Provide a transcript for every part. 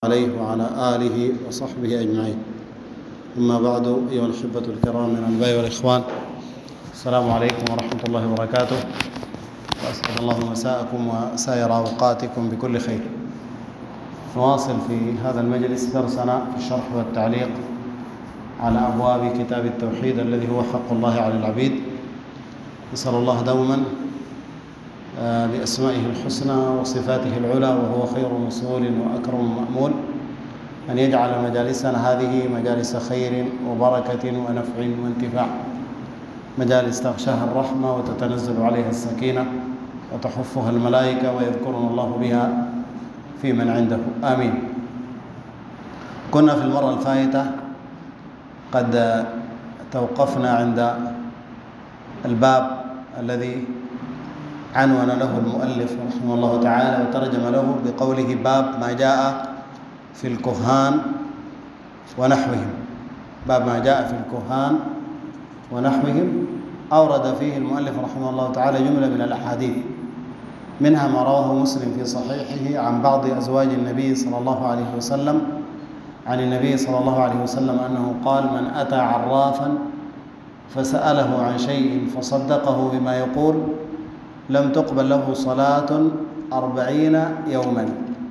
عليه وعلى آله وصحبه أجمعين. أما بعد، أيها الأحبة الكرام من الآباء والإخوان، السلام عليكم ورحمة الله وبركاته، وأسعد الله مساءكم وسائر أوقاتكم بكل خير. نواصل في هذا المجلس درسنا في الشرح والتعليق على أبواب كتاب التوحيد الذي هو حق الله على العبيد. نسأل الله دوما بأسمائه الحسنى وصفاته العلى وهو خير مسؤول وأكرم مأمول أن يجعل مجالسنا هذه مجالس خير وبركة ونفع وانتفاع، مجالس تغشاها الرحمة وتتنزل عليها السكينة وتحفها الملائكة ويذكرنا الله بها في من عنده، آمين. كنا في المرة الفائتة قد توقفنا عند الباب الذي عنون له المؤلف رحمه الله تعالى وترجم له بقوله: باب ما جاء في الكهان ونحوهم. باب ما جاء في الكهان ونحوهم. أورد فيه المؤلف رحمه الله تعالى جملة من الأحاديث، منها ما رواه مسلم في صحيحه عن بعض أزواج النبي صلى الله عليه وسلم عن النبي صلى الله عليه وسلم أنه قال: من أتى عرافا فسأله عن شيء فصدقه بما يقول لم تقبل له صلاة 40 يوما.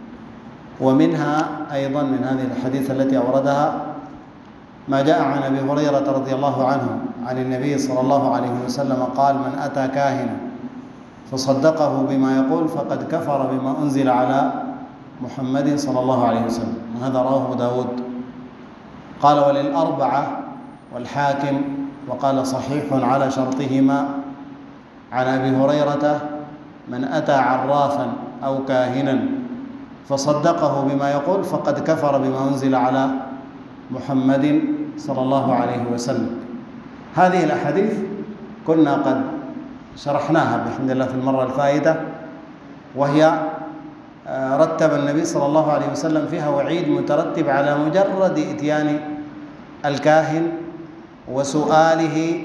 ومنها أيضا من هذه الحديث التي أوردها ما جاء عن أبي هريرة رضي الله عنه عن النبي صلى الله عليه وسلم قال: من أتى كاهنا فصدقه بما يقول فقد كفر بما أنزل على محمد صلى الله عليه وسلم. وهذا رواه داود. قال: وللأربعة والحاكم، وقال صحيح على شرطهما عن أبي هريرة: من أتى عرافا أو كاهنا فصدقه بما يقول فقد كفر بما أنزل على محمد صلى الله عليه وسلم. هذه الأحاديث كنا قد شرحناها بحمد الله في المرة الفائتة، وهي رتب النبي صلى الله عليه وسلم فيها وعيد مترتب على مجرد إتيان الكاهن وسؤاله،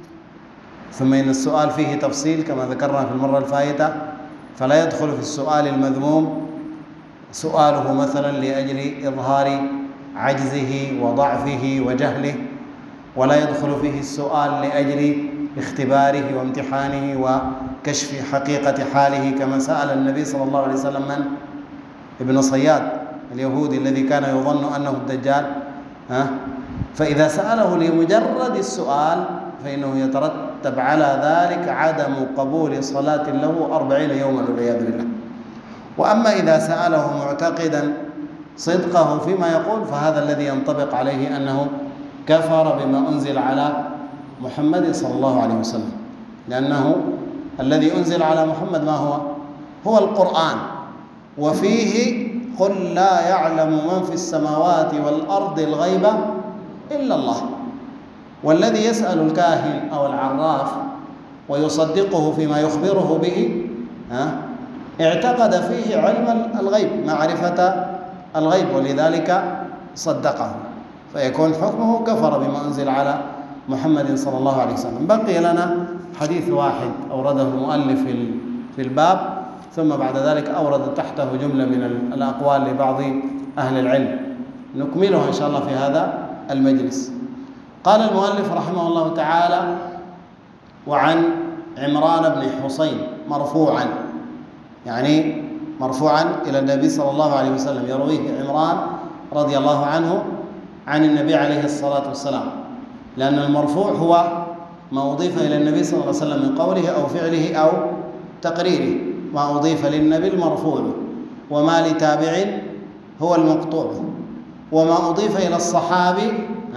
ثم إن السؤال فيه تفصيل كما ذكرنا في المرة الفائتة، فلا يدخل في السؤال المذموم سؤاله مثلا لأجل إظهار عجزه وضعفه وجهله، ولا يدخل فيه السؤال لأجل اختباره وامتحانه وكشف حقيقة حاله، كما سأل النبي صلى الله عليه وسلم من؟ ابن صياد اليهودي الذي كان يظن أنه الدجال. فإذا سأله لمجرد السؤال فإنه يترتب على ذلك عدم قبول صلاة له 40 يوما والعياذ بالله. وأما إذا سأله معتقدا صدقه فيما يقول فهذا الذي ينطبق عليه أنه كفر بما أنزل على محمد صلى الله عليه وسلم، لأنه الذي أنزل على محمد ما هو؟ هو القرآن، وفيه: قل لا يعلم من في السماوات والأرض الغيب إلا الله. والذي يسأل الكاهن أو العراف ويصدقه فيما يخبره به اعتقد فيه علم الغيب، معرفة الغيب، ولذلك صدقه، فيكون حكمه كفر بما أنزل على محمد صلى الله عليه وسلم. بقي لنا حديث واحد أورده المؤلف في الباب، ثم بعد ذلك أورد تحته جملة من الأقوال لبعض أهل العلم نكملها إن شاء الله في هذا المجلس. قال المؤلف رحمه الله تعالى: وعن عمران بن حسين مرفوعا، يعني مرفوعا إلى النبي صلى الله عليه وسلم، يرويه عمران رضي الله عنه عن النبي عليه الصلاة والسلام، لأن المرفوع هو ما أضيف إلى النبي صلى الله عليه وسلم من قوله أو فعله أو تقريره. ما أضيف للنبي المرفوع، وما لتابع هو المقطوع، وما أضيف إلى الصحابي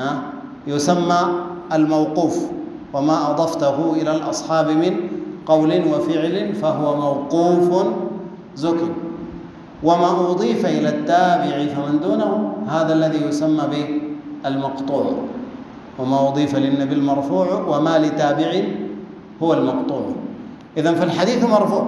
يسمى الموقوف، وما أضفته إلى الأصحاب من قول وفعل فهو موقوف زكي، وما أضيف إلى التابع فمن دونه هذا الذي يسمى بالمقطوع، وما أضيف للنبي المرفوع وما لتابع هو المقطوع. إذن فالحديث مرفوع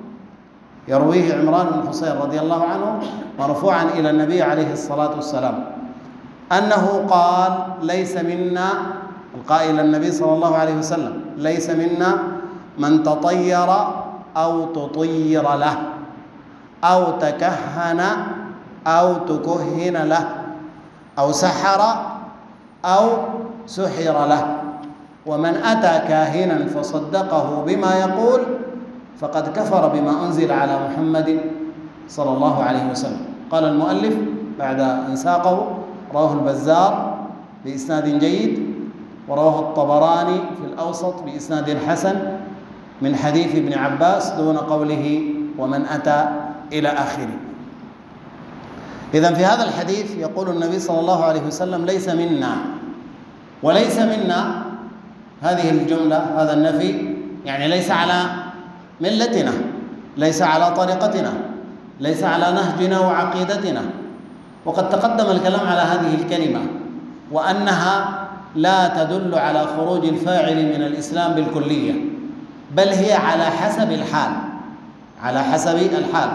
يرويه عمران بن حسين رضي الله عنه مرفوعا إلى النبي عليه الصلاة والسلام أنه قال: ليس منا، القائل النبي صلى الله عليه وسلم: ليس منا من تطير أو تطير له أو تكهن أو تكهن له أو سحر أو سحر له. ومن أتى كاهنا فصدقه بما يقول فقد كفر بما أنزل على محمد صلى الله عليه وسلم. قال المؤلف بعد أن ساقه: رواه البزار بإسناد جيد، ورواه الطبراني في الأوسط بإسناد حسن من حديث ابن عباس دون قوله ومن أتى إلى آخره. إذن في هذا الحديث يقول النبي صلى الله عليه وسلم: ليس منا. وليس منا هذه الجملة، هذا النفي، يعني ليس على ملتنا، ليس على طريقتنا، ليس على نهجنا وعقيدتنا. وقد تقدم الكلام على هذه الكلمة وأنها لا تدل على خروج الفاعل من الإسلام بالكلية، بل هي على حسب الحال، على حسب الحال.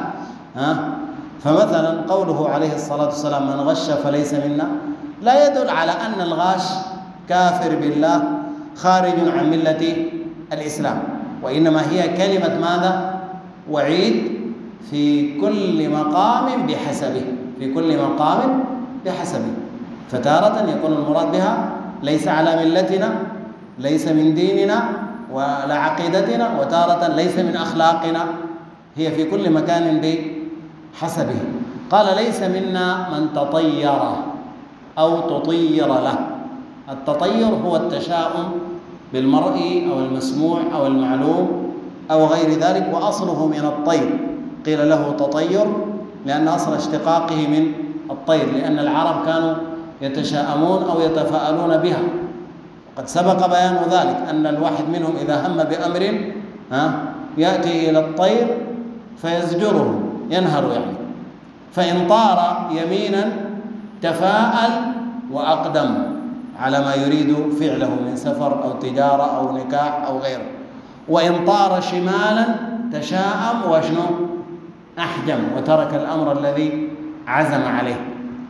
فمثلا قوله عليه الصلاة والسلام: من غش فليس منا، لا يدل على أن الغاش كافر بالله خارج عن ملة الإسلام، وإنما هي كلمة ماذا؟ وعيد في كل مقام بحسبه، في كل مقام بحسبه. فتارة يكون المراد بها ليس على ملتنا، ليس من ديننا ولا عقيدتنا، وتارة ليس من أخلاقنا، هي في كل مكان بحسبه. قال: ليس منا من تطير أو تطير له. التطير هو التشاؤم بالمرء أو المسموع أو المعلوم أو غير ذلك، وأصله من الطير، قيل له تطير لأن أصل اشتقاقه من الطير، لأن العرب كانوا يتشاءمون أو يتفاءلون بها. قد سبق بيان ذلك أن الواحد منهم إذا هم بأمر يأتي إلى الطير فيزجره، ينهر يعني، فإن طار يمينا تفاءل وأقدم على ما يريد فعله من سفر أو تجارة أو نكاح أو غيره، وإن طار شمالا تشاءم وشنو أحجم وترك الأمر الذي عزم عليه.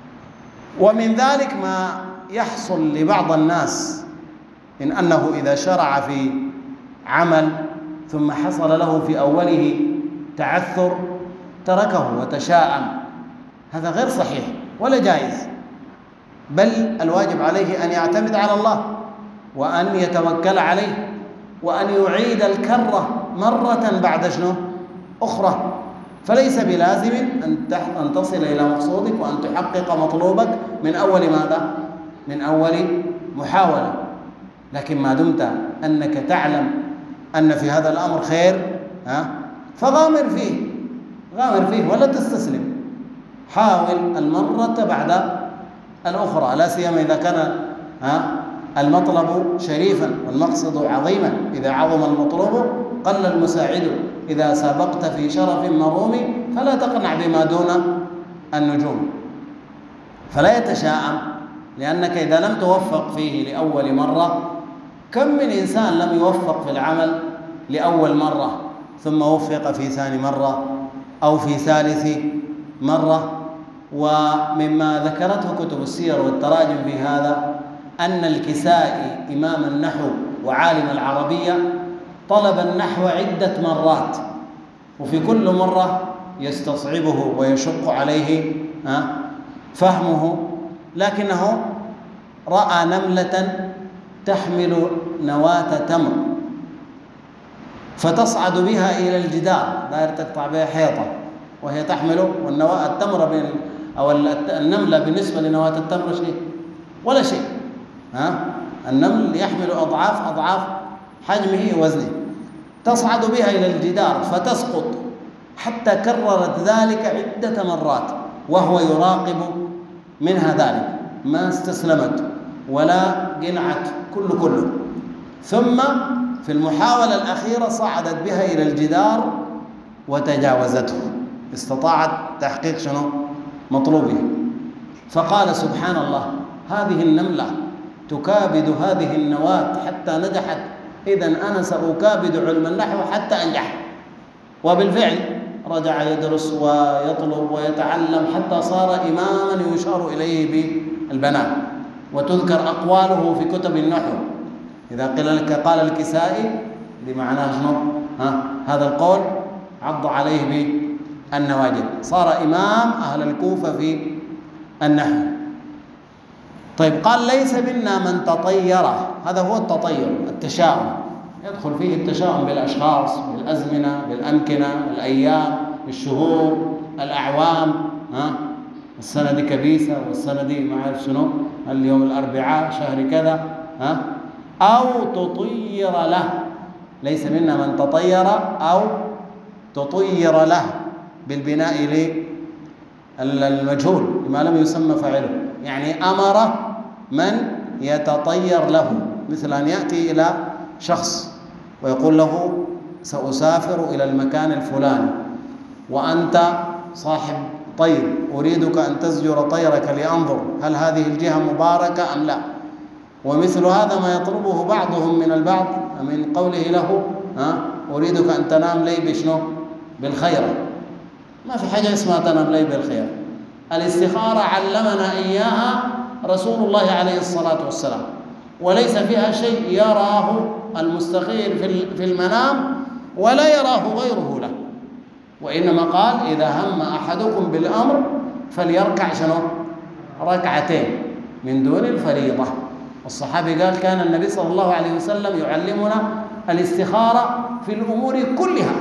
ومن ذلك ما يحصل لبعض الناس إن أنه إذا شرع في عمل ثم حصل له في أوله تعثر تركه وتشاءم، هذا غير صحيح ولا جائز، بل الواجب عليه أن يعتمد على الله وأن يتوكل عليه وأن يعيد الكرة مرة بعد شنو أخرى. فليس بلازم أن تصل إلى مقصودك وأن تحقق مطلوبك من أول ماذا؟ من أول محاولة، لكن ما دمت أنك تعلم أن في هذا الأمر خير فغامر فيه، غامر فيه ولا تستسلم. حاول المرة بعد الأخرى، لا سيما إذا كان المطلب شريفا والمقصد عظيما. إذا عظم المطلوب قل المساعد، إذا سابقت في شرف مروم فلا تقنع بما دون النجوم. فلا يتشاءم، لأنك إذا لم توفق فيه لأول مرة، كم من إنسان لم يوفق في العمل لأول مرة ثم وفق في ثاني مرة أو في ثالث مرة. ومما ذكرته كتب السير والتراجم في هذا أن الكسائي إمام النحو وعالم العربية طلب النحو عدة مرات، وفي كل مرة يستصعبه ويشق عليه فهمه، لكنه رأى نملة تحمل نواة تمر فتصعد بها إلى الجدار، داير تقطع بها حيطة وهي تحمل، والنواة التمر أو النملة بالنسبة لنواة التمر شيء ولا شيء. النمل يحمل أضعاف حجمه ووزنه، تصعد بها إلى الجدار فتسقط، حتى كررت ذلك عدة مرات وهو يراقب منها ذلك، ما استسلمت ولا قنعت كله. ثم في المحاولة الأخيرة صعدت بها إلى الجدار وتجاوزته، استطاعت تحقيق شنو مطلوبه. فقال: سبحان الله، هذه النملة تكابد هذه النواة حتى نجحت، إذن أنا سأكابد علم النحو حتى أنجح. وبالفعل رجع يدرس ويطلب ويتعلم حتى صار إماما يشار إليه بالبنان، وتذكر أقواله في كتب النحو. إذا قيل لك قال الكسائي بمعنى شنو هذا القول، عض عليه النواجذ، صار إمام أهل الكوفة في النحو. طيب قال ليس منا من تطير، هذا هو التطير، التشاؤم، يدخل فيه التشاؤم بالأشخاص، بالأزمنة، بالأمكنة، الأيام، الشهور، الأعوام. السنة دي كبيسة، والسنة دي ما عارف شنو، اليوم الأربعاء شهر كذا. أو تطير له، ليس منا من تطير أو تطير له بالبناء للمجهول لما لم يسمى فاعله، يعني أمر من يتطير له، مثل أن يأتي إلى شخص ويقول له سأسافر إلى المكان الفلاني وأنت صاحب طير، أريدك أن تزجر طيرك لأنظر هل هذه الجهة مباركة أم لا. ومثل هذا ما يطلبه بعضهم من البعض من قوله له أريدك أن تنام لي بشنو؟ بالخيرة. ما في حاجة اسمها تنام لي بالخيرة. الاستخارة علمنا إياها رسول الله عليه الصلاة والسلام، وليس فيها شيء يراه المستخير في المنام ولا يراه غيره له، وإنما قال إذا هم أحدكم بالأمر فليركع شنو؟ ركعتين من دون الفريضة. الصحابي قال كان النبي صلى الله عليه وسلم يعلمنا الاستخارة في الأمور كلها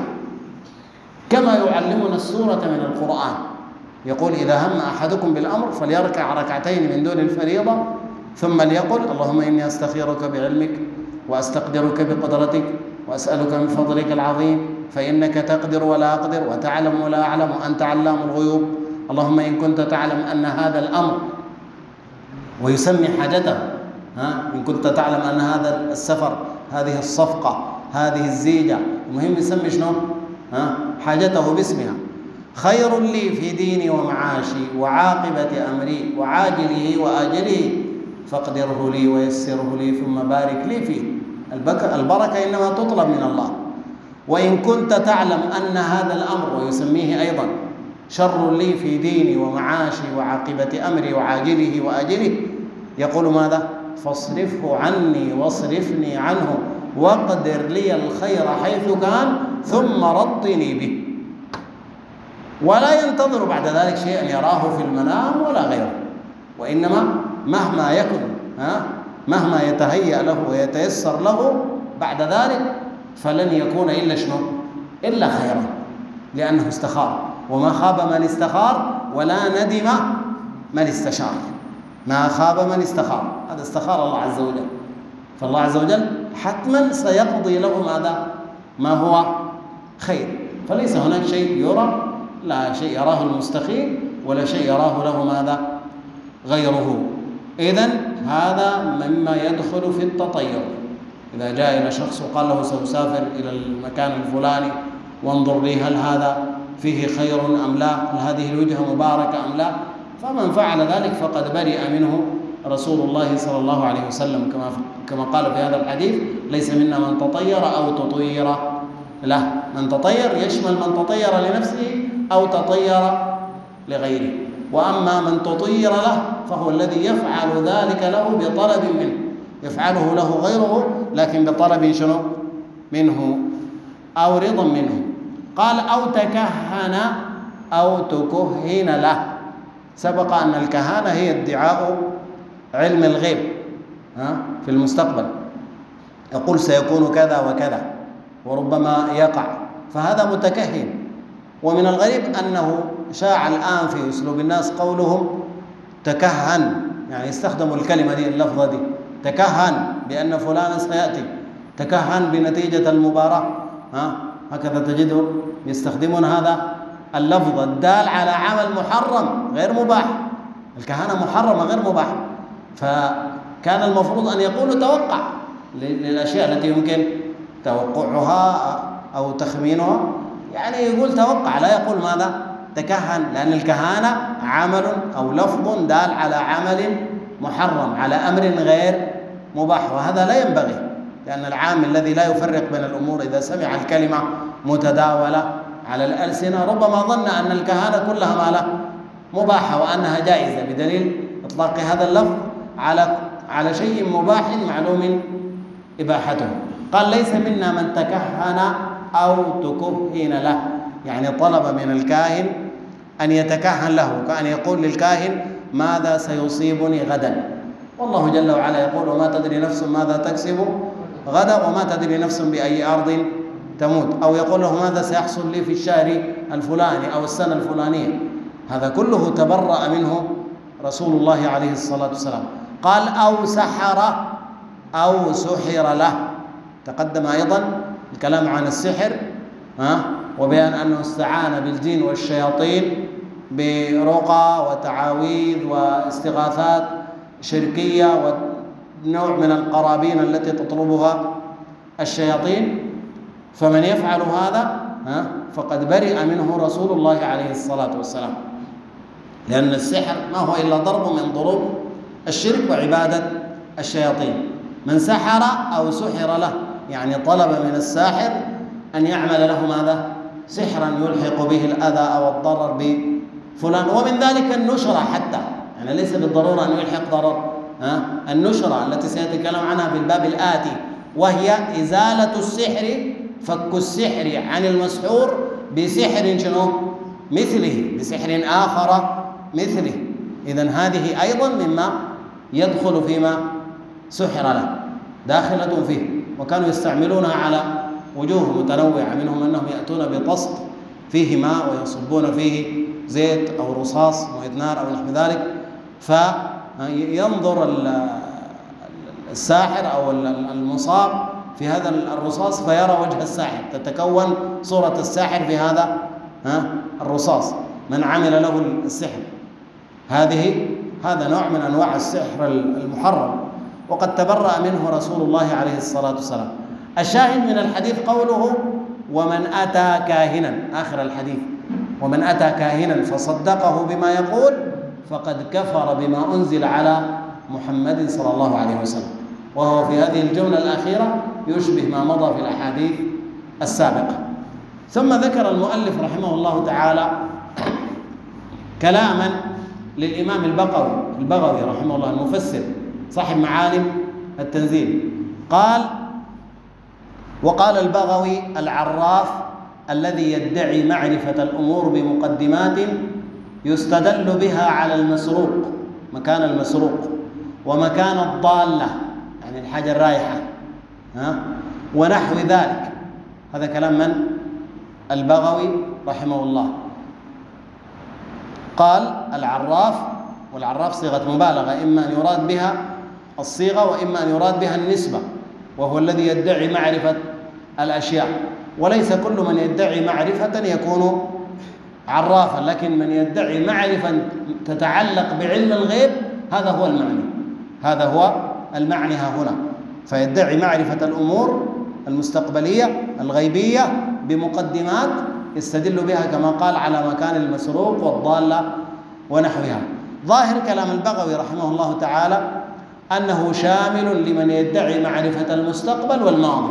كما يعلمنا السورة من القرآن. يقول إذا هم أحدكم بالأمر فليركع ركعتين من دون الفريضة ثم ليقل اللهم إني أستخيرك بعلمك وأستقدرك بقدرتك وأسألك من فضلك العظيم فإنك تقدر ولا أقدر وتعلم ولا أعلم وأنت علام الغيوب. اللهم إن كنت تعلم أن هذا الأمر، ويسمي حاجته، إن كنت تعلم أن هذا السفر، هذه الصفقة، هذه الزيجة، المهم يسمي شنو؟ حاجته باسمها. خير لي في ديني ومعاشي وعاقبة أمري وعاجله وآجله فاقدره لي ويسره لي ثم بارك لي فيه. البركة إنما تطلب من الله. وإن كنت تعلم أن هذا الأمر، ويسميه أيضا شر لي في ديني ومعاشي وعاقبة أمري وعاجله وآجله، يقول ماذا؟ فاصرفه عني واصرفني عنه واقدر لي الخير حيث كان ثم رضني به. ولا ينتظر بعد ذلك شيئا يراه في المنام ولا غيره، وإنما مهما يكن مهما يتهيأ له ويتيسر له بعد ذلك فلن يكون إلا شنو؟ إلا خيرا، لأنه استخار. وما خاب من استخار ولا ندم من استشار. ما خاب من استخار، هذا استخار الله عز وجل، فالله عز وجل حتما سيقضي له ماذا؟ ما هو خير. فليس هناك شيء يرى، لا شيء يراه المستخير ولا شيء يراه له ماذا؟ غيره. إذن هذا مما يدخل في التطير. إذا جاء إلى شخص وقال له سأسافر إلى المكان الفلاني وانظر لي هل هذا فيه خير أم لا، هل هذه الوجهة مباركة أم لا، فمن فعل ذلك فقد برئ منه رسول الله صلى الله عليه وسلم كما قال في هذا الحديث ليس منا من تطير أو تطير له. من تطير يشمل من تطير لنفسه أو تطير لغيره، وأما من تطير له فهو الذي يفعل ذلك له بطلب منه، يفعله له غيره لكن بطلب شنو؟ منه أو رضا منه. قال أو تكهن أو تكهن له. سبق أن الكهانة هي ادعاء علم الغيب في المستقبل، يقول سيكون كذا وكذا وربما يقع، فهذا متكهن. ومن الغريب أنه شاع الآن في أسلوب الناس قولهم تكهن، يعني استخدموا الكلمة دي، اللفظة دي، تكهن بأن فلان سيأتي، تكهن بنتيجة المباراة، هكذا تجدهم يستخدمون هذا اللفظ الدال على عمل محرم غير مباح. الكهانة محرمة غير مباح، فكان المفروض أن يقولوا توقع للأشياء التي يمكن توقعها أو تخمينها، يعني يقول توقع، لا يقول ماذا؟ تكهن، لأن الكهانة عمل أو لفظ دال على عمل محرم، على أمر غير مباح، وهذا لا ينبغي، لأن العام الذي لا يفرق بين الأمور إذا سمع الكلمة متداولة على الألسنة ربما ظن أن الكهانة كلها ماله مباحة وأنها جائزة، بدليل إطلاق هذا اللفظ على شيء مباح معلوم إباحته. قال ليس منا من تكهن أو تكهن له، يعني طلب من الكاهن أن يتكهن له، كأن يقول للكاهن ماذا سيصيبني غدا، والله جل وعلا يقول وما تدري نفس ماذا تكسب غدا وما تدري نفس بأي أرض تموت، أو يقول له ماذا سيحصل لي في الشهر الفلاني أو السنة الفلانية. هذا كله تبرأ منه رسول الله عليه الصلاة والسلام. قال أو سحر أو سحر له. تقدم أيضا الكلام عن السحر وبيان أنه استعان بالجن والشياطين برقى وتعاويذ واستغاثات شركية ونوع من القرابين التي تطلبها الشياطين، فمن يفعل هذا فقد برئ منه رسول الله عليه الصلاة والسلام، لأن السحر ما هو إلا ضرب من ضروب الشرك وعبادة الشياطين. من سحر أو سحر له يعني طلب من الساحر أن يعمل له ماذا؟ سحرا يلحق به الأذى أو الضرر بفلان. ومن ذلك النشرة حتى، يعني ليس بالضرورة أن يلحق ضرر، النشرة التي سيتكلم عنها في الباب الآتي، وهي إزالة السحر، فك السحر عن المسحور بسحر شنو؟ مثله، بسحر آخر مثله. إذن هذه أيضا مما يدخل فيما سحر له، داخلة فيه. وكانوا يستعملونها على وجوه متنوعة، منهم أنهم يأتون بطست فيه ماء ويصبون فيه زيت أو رصاص موية نار أو نحو ذلك، فينظر الساحر أو المصاب في هذا الرصاص فيرى وجه الساحر، تتكون صورة الساحر في هذا الرصاص من عمل له السحر. هذا نوع من أنواع السحر المحرم، وقد تبرأ منه رسول الله عليه الصلاة والسلام. الشاهد من الحديث قوله ومن أتى كاهنا، آخر الحديث، ومن أتى كاهنا فصدقه بما يقول فقد كفر بما أنزل على محمد صلى الله عليه وسلم. وهو في هذه الجملة الأخيرة يشبه ما مضى في الأحاديث السابقة. ثم ذكر المؤلف رحمه الله تعالى كلاما للإمام البغوي رحمه الله، المفسر صاحب معالم التنزيل. قال: وقال البغوي: العراف الذي يدعي معرفة الأمور بمقدمات يستدل بها على المسروق، مكان المسروق ومكان الضالة يعني الحاجة الرايحة ونحو ذلك. هذا كلام من؟ البغوي رحمه الله. قال: العراف، والعراف صيغة مبالغة، إما أن يراد بها الصيغة وإما أن يراد بها النسبة، وهو الذي يدعي معرفة الأشياء. وليس كل من يدعي معرفة يكون عرافا، لكن من يدعي معرفة تتعلق بعلم الغيب هذا هو المعني، هذا هو المعني ها هنا. فيدعي معرفة الأمور المستقبلية الغيبية بمقدمات يستدل بها كما قال على مكان المسروق والضالة ونحوها. ظاهر كلام البغوي رحمه الله تعالى أنه شامل لمن يدعي معرفة المستقبل والماضي.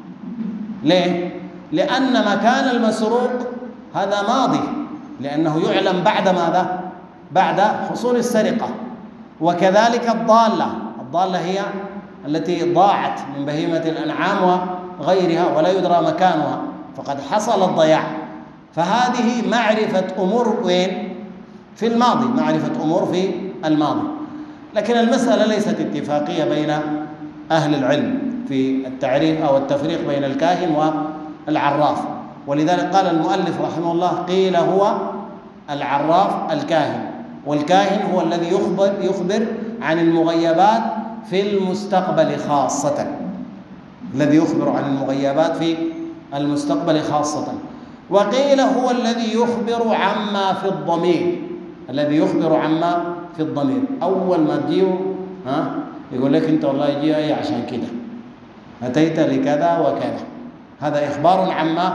ليه؟ لأن مكان المسروق هذا ماضي، لأنه يعلم بعد ماذا؟ بعد حصول السرقة. وكذلك الضالة هي التي ضاعت من بهيمة الأنعام وغيرها ولا يدرى مكانها، فقد حصل الضياع. فهذه معرفة أمور وين؟ في الماضي، معرفة أمور في الماضي. لكن المسألة ليست اتفاقية بين أهل العلم في التعريف أو التفريق بين الكاهن والعراف، ولذلك قال المؤلف رحمه الله: قيل هو العراف الكاهن، والكاهن هو الذي يخبر عن المغيبات في المستقبل خاصة، الذي يخبر عن المغيبات في المستقبل خاصة. وقيل هو الذي يخبر عما في الضمير، الذي يخبر عما في الضمير. أول ما تجيه يقول لك أنت والله جاي عشان كده، أتيت لكذا وكذا، هذا إخبار عما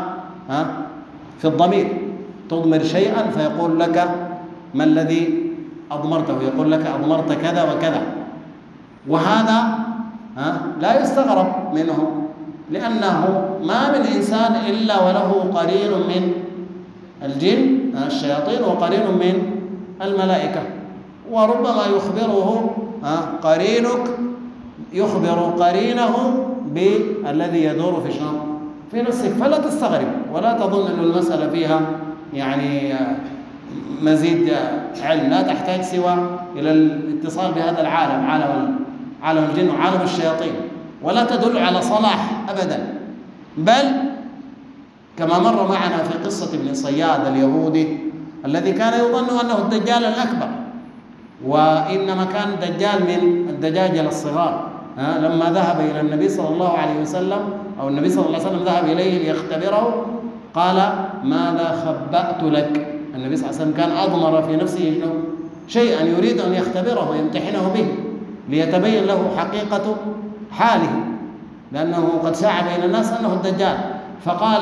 في الضمير. تضمر شيئا فيقول لك ما الذي أضمرته، يقول لك أضمرت كذا وكذا. وهذا لا يستغرب منه، لأنه ما من إنسان إلا وله قرين من الجن الشياطين وقرين من الملائكة، وربما يخبره قرينك يخبر قرينه بالذي يدور في نفسك، فلا تستغرب ولا تظن أن المسألة فيها يعني مزيد علم، لا تحتاج سوى إلى الاتصال بهذا العالم، عالم الجن وعالم الشياطين، ولا تدل على صلاح أبدا. بل كما مر معنا في قصة ابن صياد اليهودي الذي كان يظن أنه الدجال الأكبر، وإنما كان دجال من الدجاجل الصغار. لما ذهب إلى النبي صلى الله عليه وسلم، أو النبي صلى الله عليه وسلم ذهب إليه ليختبره، قال: ماذا خبأت لك؟ النبي صلى الله عليه وسلم كان أضمر في نفسه شيئا يريد أن يختبره ويمتحنه به ليتبين له حقيقة حاله، لأنه قد شاع بين الناس أنه الدجال. فقال: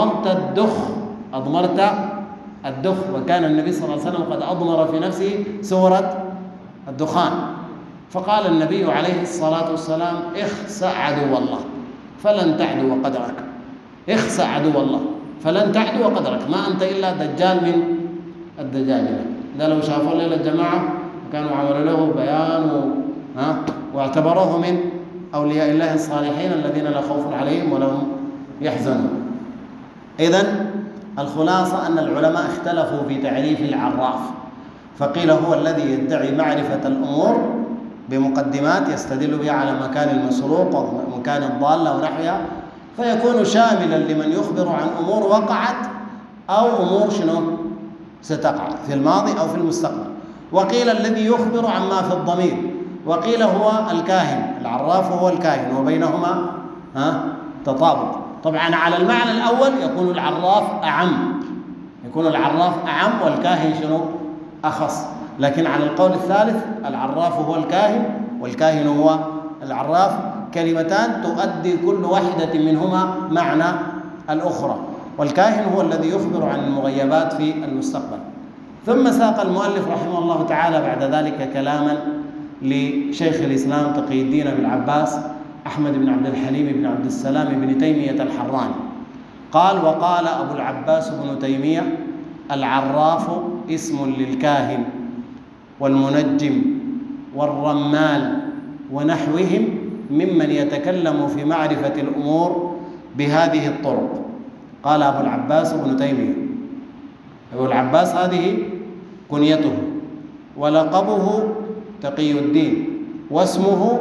أضمرت الدخ، وكان النبي صلى الله عليه وسلم قد أضمر في نفسه سورة الدخان. فقال النبي عليه الصلاة والسلام: اخسأ عدو الله فلن تعدو قدرك، اخسأ عدو الله فلن تعدو قدرك، ما أنت إلا دجال من الدجاجلة. ده لو شافوا الليلة الجماعة كانوا عملوا له بيان واعتبروه من أولياء الله الصالحين الذين لا خوف عليهم ولا هم يحزنون. إذن الخلاصة أن العلماء اختلفوا في تعريف العراف، فقيل هو الذي يدعي معرفة الأمور بمقدمات يستدل بها على مكان المسروق ومكان الضالة ونحوها، فيكون شاملا لمن يخبر عن أمور وقعت أو أمور ستقع في الماضي أو في المستقبل. وقيل الذي يخبر عما في الضمير، وقيل هو الكاهن، العراف هو الكاهن، وبينهما تطابق. طبعا على المعنى الأول يكون العراف أعم والكاهن أخص، لكن على القول الثالث العراف هو الكاهن والكاهن هو العراف، كلمتان تؤدي كل واحدة منهما معنى الأخرى. والكاهن هو الذي يخبر عن المغيبات في المستقبل. ثم ساق المؤلف رحمه الله تعالى بعد ذلك كلاما لشيخ الإسلام تقي الدين أبي العباس أحمد بن عبد الحليم بن عبد السلام بن تيمية الحراني، قال: وقال أبو العباس بن تيمية: العراف اسم للكاهن والمنجم والرمال ونحوهم ممن يتكلم في معرفة الأمور بهذه الطرق. قال أبو العباس بن تيمية. أبو العباس هذه كنيته، ولقبه تقي الدين، واسمه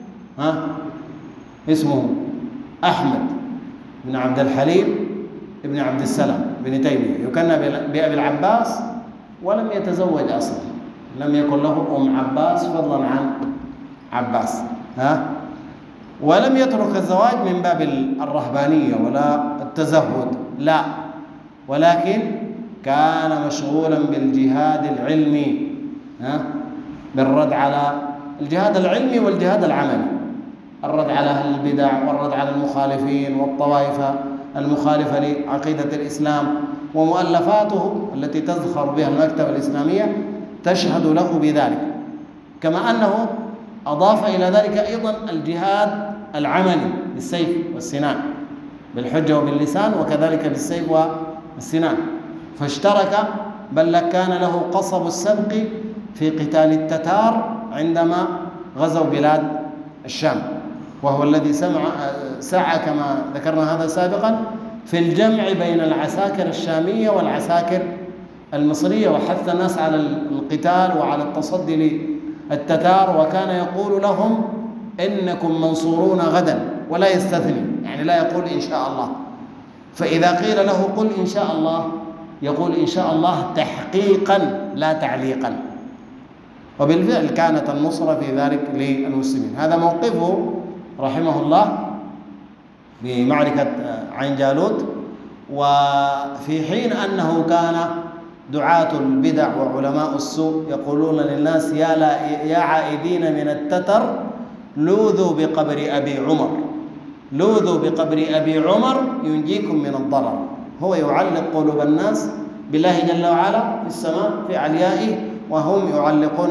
اسمه أحمد بن عبد الحليم بن عبد السلام بن تيمية، يكنى بأبي العباس، ولم يتزوج أصلا، لم يكن له أم عباس فضلا عن عباس، ولم يترك الزواج من باب الرهبانية ولا التزهد، لا، ولكن كان مشغولا بالجهاد العلمي، بالرد على الجهاد العلمي والجهاد العملي، الرد على أهل البدع والرد على المخالفين والطوائف المخالفة لعقيدة الإسلام. ومؤلفاته التي تزخر بها المكتبة الإسلامية تشهد له بذلك، كما أنه أضاف إلى ذلك أيضا الجهاد العملي بالسيف والسنان، بالحجة وباللسان، وكذلك بالسيف والسنان، فاشترك، بل كان له قصب السبق في قتال التتار عندما غزوا بلاد الشام، وهو الذي سعى كما ذكرنا هذا سابقا في الجمع بين العساكر الشامية والعساكر المصرية، وحث الناس على القتال وعلى التصدي للتتار، وكان يقول لهم: إنكم منصورون غدا، ولا يستثني، يعني لا يقول إن شاء الله. فإذا قيل له قل إن شاء الله يقول إن شاء الله تحقيقا لا تعليقا. وبالفعل كانت النصرة في ذلك للمسلمين. هذا موقفه رحمه الله بمعركة عين جالوت. وفي حين أنه كان دعاة البدع وعلماء السوء يقولون للناس: يا عائدين من التتر لوذوا بقبر أبي عمر، لوذوا بقبر أبي عمر ينجيكم من الضرر. هو يعلق قلوب الناس بالله جل وعلا في السماء في عليائه، وهم يعلقون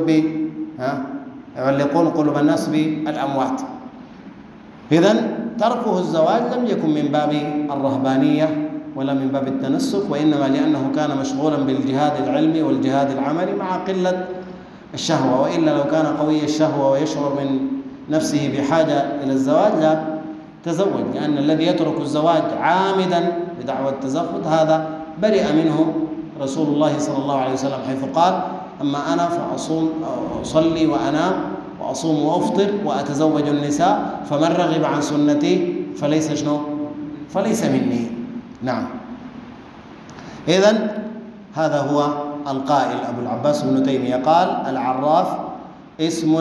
يعلقون قلوب الناس بالأموات. إذن تركه الزواج لم يكن من باب الرهبانية ولا من باب التنسك، وإنما لأنه كان مشغولا بالجهاد العلمي والجهاد العملي مع قلة الشهوة. وإلا لو كان قوي الشهوة ويشعر من نفسه بحاجة إلى الزواج تزوج، لأن الذي يترك الزواج عامدا بدعوى التزوج هذا برئ منه رسول الله صلى الله عليه وسلم، حيث قال: أما أنا فأصلي وأنام وأصوم وأفطر وأتزوج النساء فمن رغب عن سنتي فليس شنو؟ فليس مني. نعم. إذن هذا هو القائل أبو العباس ابن تيمية قال: العراف اسم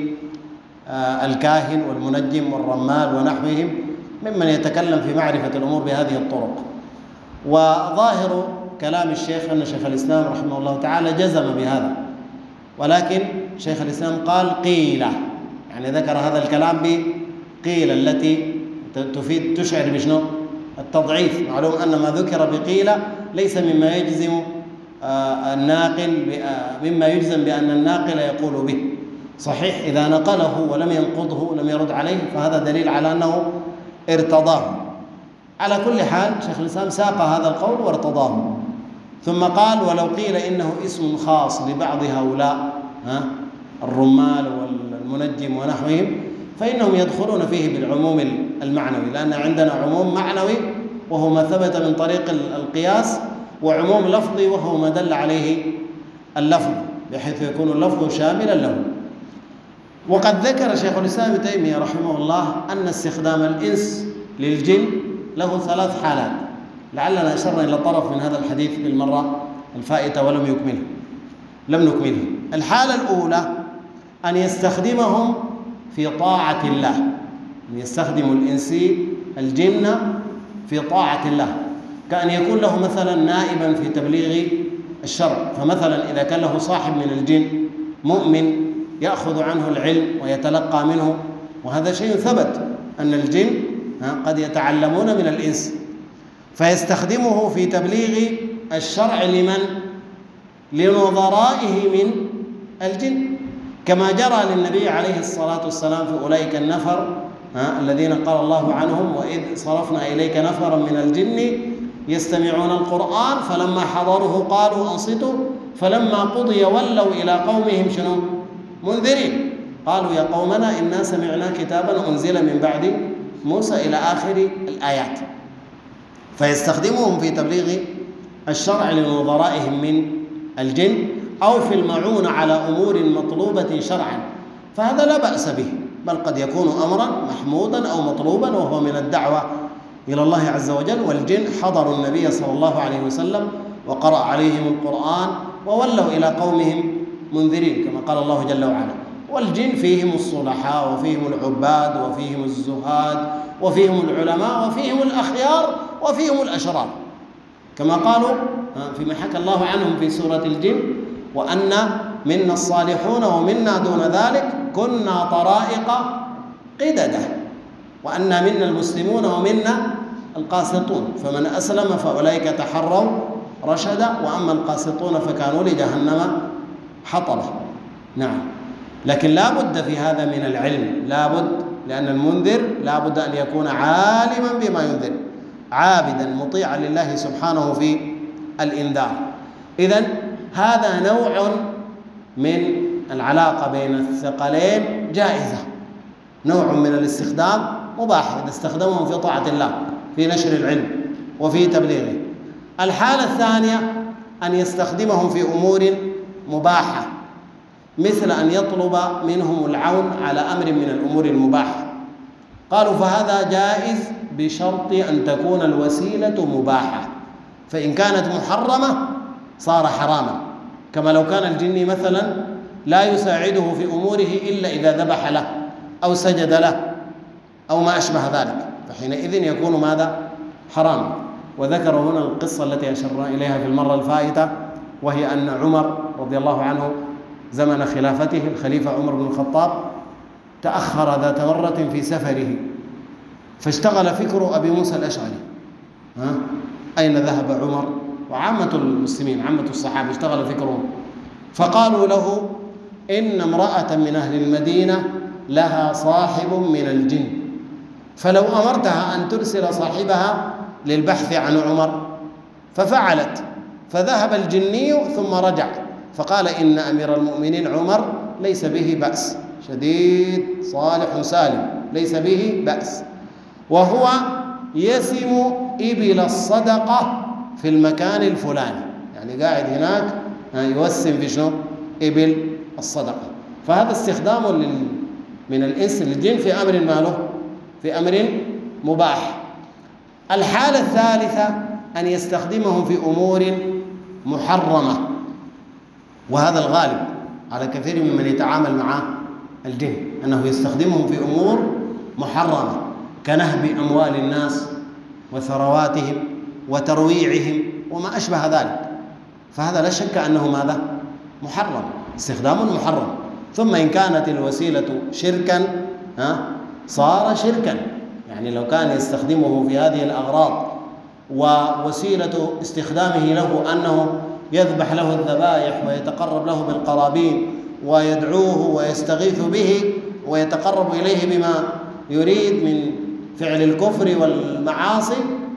للكاهن والمنجم والرمال ونحوهم ممن يتكلم في معرفة الأمور بهذه الطرق. وظاهر كلام الشيخ أن شيخ الإسلام رحمه الله تعالى جزم بهذا، ولكن شيخ الإسلام قال قيل، يعني ذكر هذا الكلام بقيل التي تشعر بشنو؟ التضعيف. معلوم أن ما ذكر بقيل ليس مما يجزم الناقل مما يجزم بأن الناقل يقول به. صحيح إذا نقله ولم ينقضه لم يرد عليه فهذا دليل على أنه ارتضاه. على كل حال شيخ الإسلام ساق هذا القول وارتضاه، ثم قال: ولو قيل إنه اسم خاص لبعض هؤلاء الرمال والمنجم ونحوهم فإنهم يدخلون فيه بالعموم المعنوي، لأن عندنا عموم معنوي وهو ما ثبت من طريق القياس، وعموم لفظي وهو ما دل عليه اللفظ، بحيث يكون اللفظ شاملا له. وقد ذكر شيخ الإسلام ابن تيمية رحمه الله أن استخدام الإنس للجن له 3 حالات، لعلنا أشرنا إلى طرف من هذا الحديث بالمرة الفائتة ولم نكمله. الحالة الأولى أن يستخدمهم في طاعة الله، أن يستخدم الإنسي الجن في طاعة الله، كأن يكون له مثلا نائبا في تبليغ الشرع. فمثلا إذا كان له صاحب من الجن مؤمن يأخذ عنه العلم ويتلقى منه، وهذا شيء ثبت أن الجن قد يتعلمون من الإنس، فيستخدمه في تبليغ الشرع لنظرائه من الجن، كما جرى للنبي عليه الصلاة والسلام في أولئك النفر الذين قال الله عنهم: وإذ صرفنا إليك نفرا من الجن يستمعون القرآن فلما حضروه قالوا أنصتوا فلما قضي ولوا إلى قومهم شنو؟ منذرين، قالوا يا قومنا إنا سمعنا كتابا أنزل من بعد موسى إلى آخر الآيات. فيستخدمهم في تبليغ الشرع لنظرائهم من الجن، أو في المعونة على أمور مطلوبة شرعا، فهذا لا بأس به، بل قد يكون أمرا محمودا أو مطلوبا، وهو من الدعوة إلى الله عز وجل. والجن حضروا النبي صلى الله عليه وسلم وقرأ عليهم القرآن وولوا إلى قومهم منذرين، كما قال الله جل وعلا. والجن فيهم الصلحاء وفيهم العباد وفيهم الزهاد وفيهم العلماء وفيهم الأخيار وفيهم الأشرار، كما قالوا فيما حكى الله عنهم في سورة الجن: وأن منا الصالحون ومنا دون ذلك كنا طرائق قددا، وأن منا المسلمون ومنا القاسطون، فمن أسلم فأولئك تحروا رشدا، وأما القاسطون فكانوا لجهنم حطبا. نعم. لكن لا بد في هذا من العلم، لا بد، لأن المنذر لا بد أن يكون عالما بما ينذر، عابدا مطيعا لله سبحانه في الإنذار. إذن هذا نوع من العلاقة بين الثقلين جائزة، نوع من الاستخدام مباح إذا استخدمهم في طاعة الله في نشر العلم وفي تبليغه. الحالة الثانية أن يستخدمهم في أمور مباحة، مثل أن يطلب منهم العون على أمر من الأمور المباحة. قالوا فهذا جائز بشرط أن تكون الوسيلة مباحة، فإن كانت محرمة صار حراما، كما لو كان الجني مثلا لا يساعده في أموره إلا إذا ذبح له أو سجد له أو ما أشبه ذلك، فحينئذ يكون ماذا؟ حراما. وذكروا هنا القصة التي أشرنا إليها في المرة الفائتة، وهي أن عمر رضي الله عنه زمن خلافته الخليفة عمر بن الخطاب تأخر ذات مرة في سفره، فاشتغل فكر أبي موسى الأشعري، أين ذهب عمر؟ وعامة المسلمين عامة الصحابة اشتغل فكرهم، فقالوا له إن امرأة من أهل المدينة لها صاحب من الجن، فلو أمرتها أن ترسل صاحبها للبحث عن عمر، ففعلت، فذهب الجني ثم رجع فقال إن أمير المؤمنين عمر ليس به بأس، شديد صالح سالم ليس به بأس، وهو يسم إبل الصدقة في المكان الفلاني، يعني قاعد هناك يوسم في شنو؟ إبل الصدقة. فهذا استخدام من الإنس للجن في أمر ماله؟ في أمر مباح. الحالة الثالثة أن يستخدمهم في أمور محرمة، وهذا الغالب على كثير ممن يتعامل مع الجن، أنه يستخدمهم في أمور محرمة كنهب أموال الناس وثرواتهم وترويعهم وما أشبه ذلك. فهذا لا شك أنه ماذا؟ محرم، استخدام محرم. ثم إن كانت الوسيلة شركا صار شركا، يعني لو كان يستخدمه في هذه الأغراض ووسيلة استخدامه له أنه يذبح له الذبائح ويتقرب له بالقرابين ويدعوه ويستغيث به ويتقرب إليه بما يريد من فعل الكفر والمعاصي،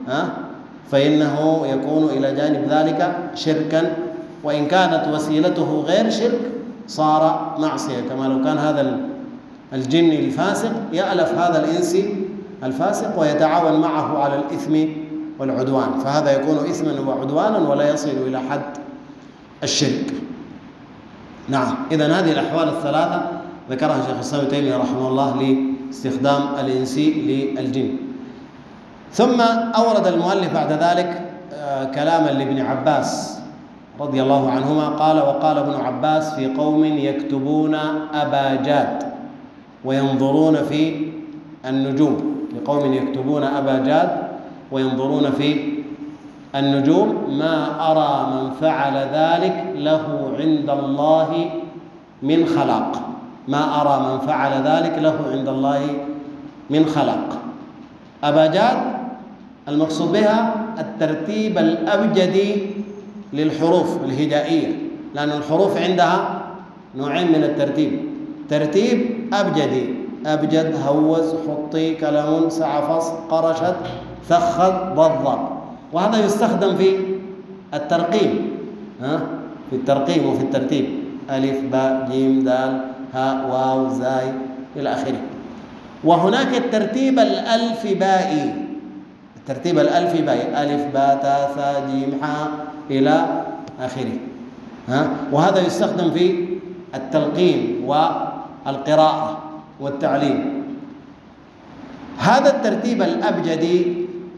فإنه يكون إلى جانب ذلك شركا. وإن كانت وسيلته غير شرك صار معصية، كما لو كان هذا الجن الفاسق يألف هذا الإنس الفاسق ويتعاون معه على الإثم والعدوان، فهذا يكون إثما وعدوانا ولا يصل إلى حد الشرك. نعم، إذن هذه الأحوال الثلاثة ذكرها شيخ الإسلام ابن تيمية رحمه الله لاستخدام الإنس للجن. ثم أورد المؤلف بعد ذلك كلاما لابن عباس رضي الله عنهما قال: وقال ابن عباس في قوم يكتبون أباجاد وينظرون في النجوم، لقوم يكتبون أباجاد وينظرون في النجوم ما أرى من فعل ذلك له عند الله من خلاق، ما أرى من فعل ذلك له عند الله من خلاق. أباجاد المقصود بها الترتيب الأبجدي للحروف الهجائية، لأن الحروف عندها نوعين من الترتيب: ترتيب أبجدي، أبجد، هوز، حطي، كلم، سعفص، قرشت، ثخذ، ضض، وهذا يستخدم في الترقيم، في الترقيم وفي الترتيب: ألف، باء، جيم، دال، هاء، واو، زاي إلى آخره. وهناك الترتيب الألفبائي، الترتيب الألفبائي: ألف، باء، تاء، ثاء، جيم، حاء إلى آخره. وهذا يستخدم في التلقين والقراءة والتعليم. هذا الترتيب الأبجدي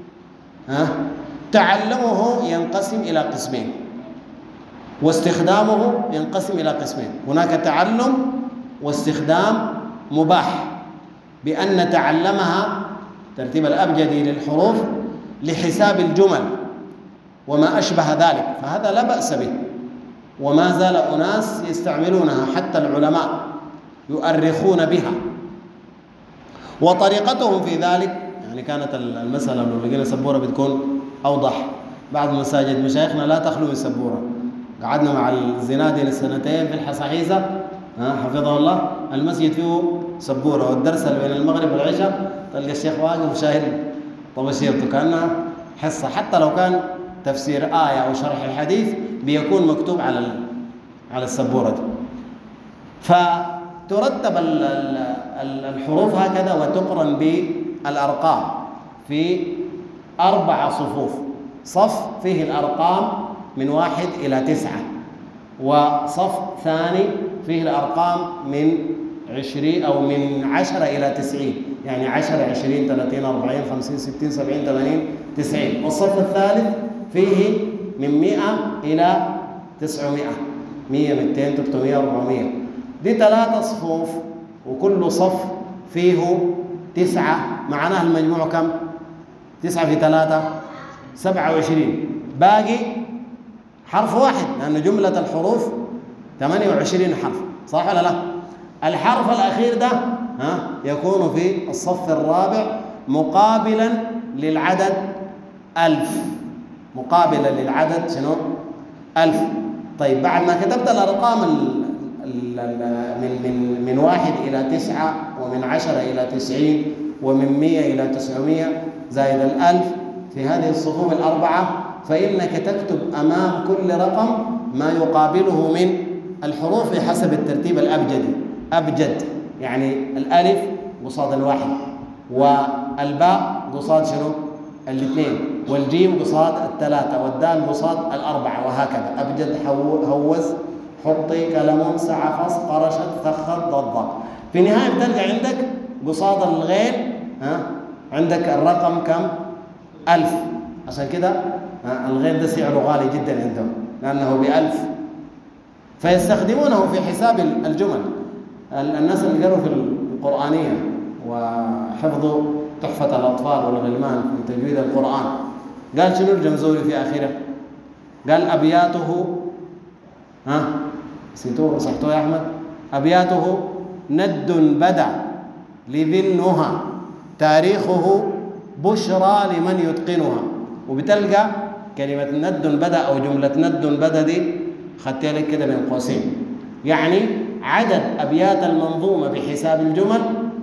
تعلمه ينقسم إلى قسمين، واستخدامه ينقسم إلى قسمين: هناك تعلم واستخدام مباح، بأن تعلمها ترتيب الأبجدي للحروف لحساب الجمل وما أشبه ذلك، فهذا لا بأس به، وما زال أناس يستعملونها، حتى العلماء يؤرخون بها. وطريقتهم في ذلك يعني كانت المسألة لو لقينا سبورة بتكون أوضح. بعض مساجد مشايخنا لا تخلو من سبورة. قعدنا مع الزنادين السنتين في الحصحيسة حفظه الله، المسجد فيه سبورة، والدرس اللي بين المغرب والعشاء تلقى الشيخ واقف وشايل طبشيرته كأنها حصة، حتى لو كان تفسير آية أو شرح الحديث بيكون مكتوب على السبورة دي. فترتب الحروف هكذا وتقرن بالأرقام في 4 صفوف: صف فيه الأرقام من 1 إلى 9، وصف ثاني فيه الأرقام من 20 أو من 10 إلى 90، يعني 10 20 30 40 50 60 70 80 90، والصف الثالث فيه من 100 إلى 900، 100 200 300 400. دي 3 صفوف، وكل صف فيه 9، معناها المجموع كم؟ 9 في 3 27، باقي حرف واحد، لأن جملة الحروف 28 حرف، صح ولا لا؟ الحرف الأخير ده يكون في الصف الرابع مقابلا للعدد 1000، مقابلا للعدد شنو؟ 1000. طيب بعد ما كتبت الأرقام من 1 إلى 9 ومن 10 إلى 90 ومن 100 إلى 900 زائد 1000 في هذه الصفوف ال4، فإنك تكتب أمام كل رقم ما يقابله من الحروف حسب الترتيب الأبجدي. أبجد يعني الألف قصاد الواحد، والباء قصاد شنو؟ الاثنين، والجيم قصاد الثلاثة، والدال قصاد الأربعة، وهكذا. أبجد، هوز، حطي، كلم، سعى، فص، قرشت، ثخت، ضض. في النهاية بتلقى عندك قصاد الغين عندك الرقم كم؟ 1000. عشان كده الغين ده سعره غالي جدا عندهم لأنه ب1000، فيستخدمونه في حساب الجمل. الناس اللي قالوا في القرآنية وحفظوا تحفة الأطفال والغلمان في تجويد القرآن، قال شنو الجمزوري في آخره؟ قال أبياته نسيتوه صحتوه يا أحمد؟ أبياته ند بدا لذي النهى، تاريخه بشرى لمن يتقنها. وبتلقى كلمة ند بدا أو جملة ند بدا دي خدتها لك كده بين قوسين، يعني عدد أبيات المنظومة بحساب الجمل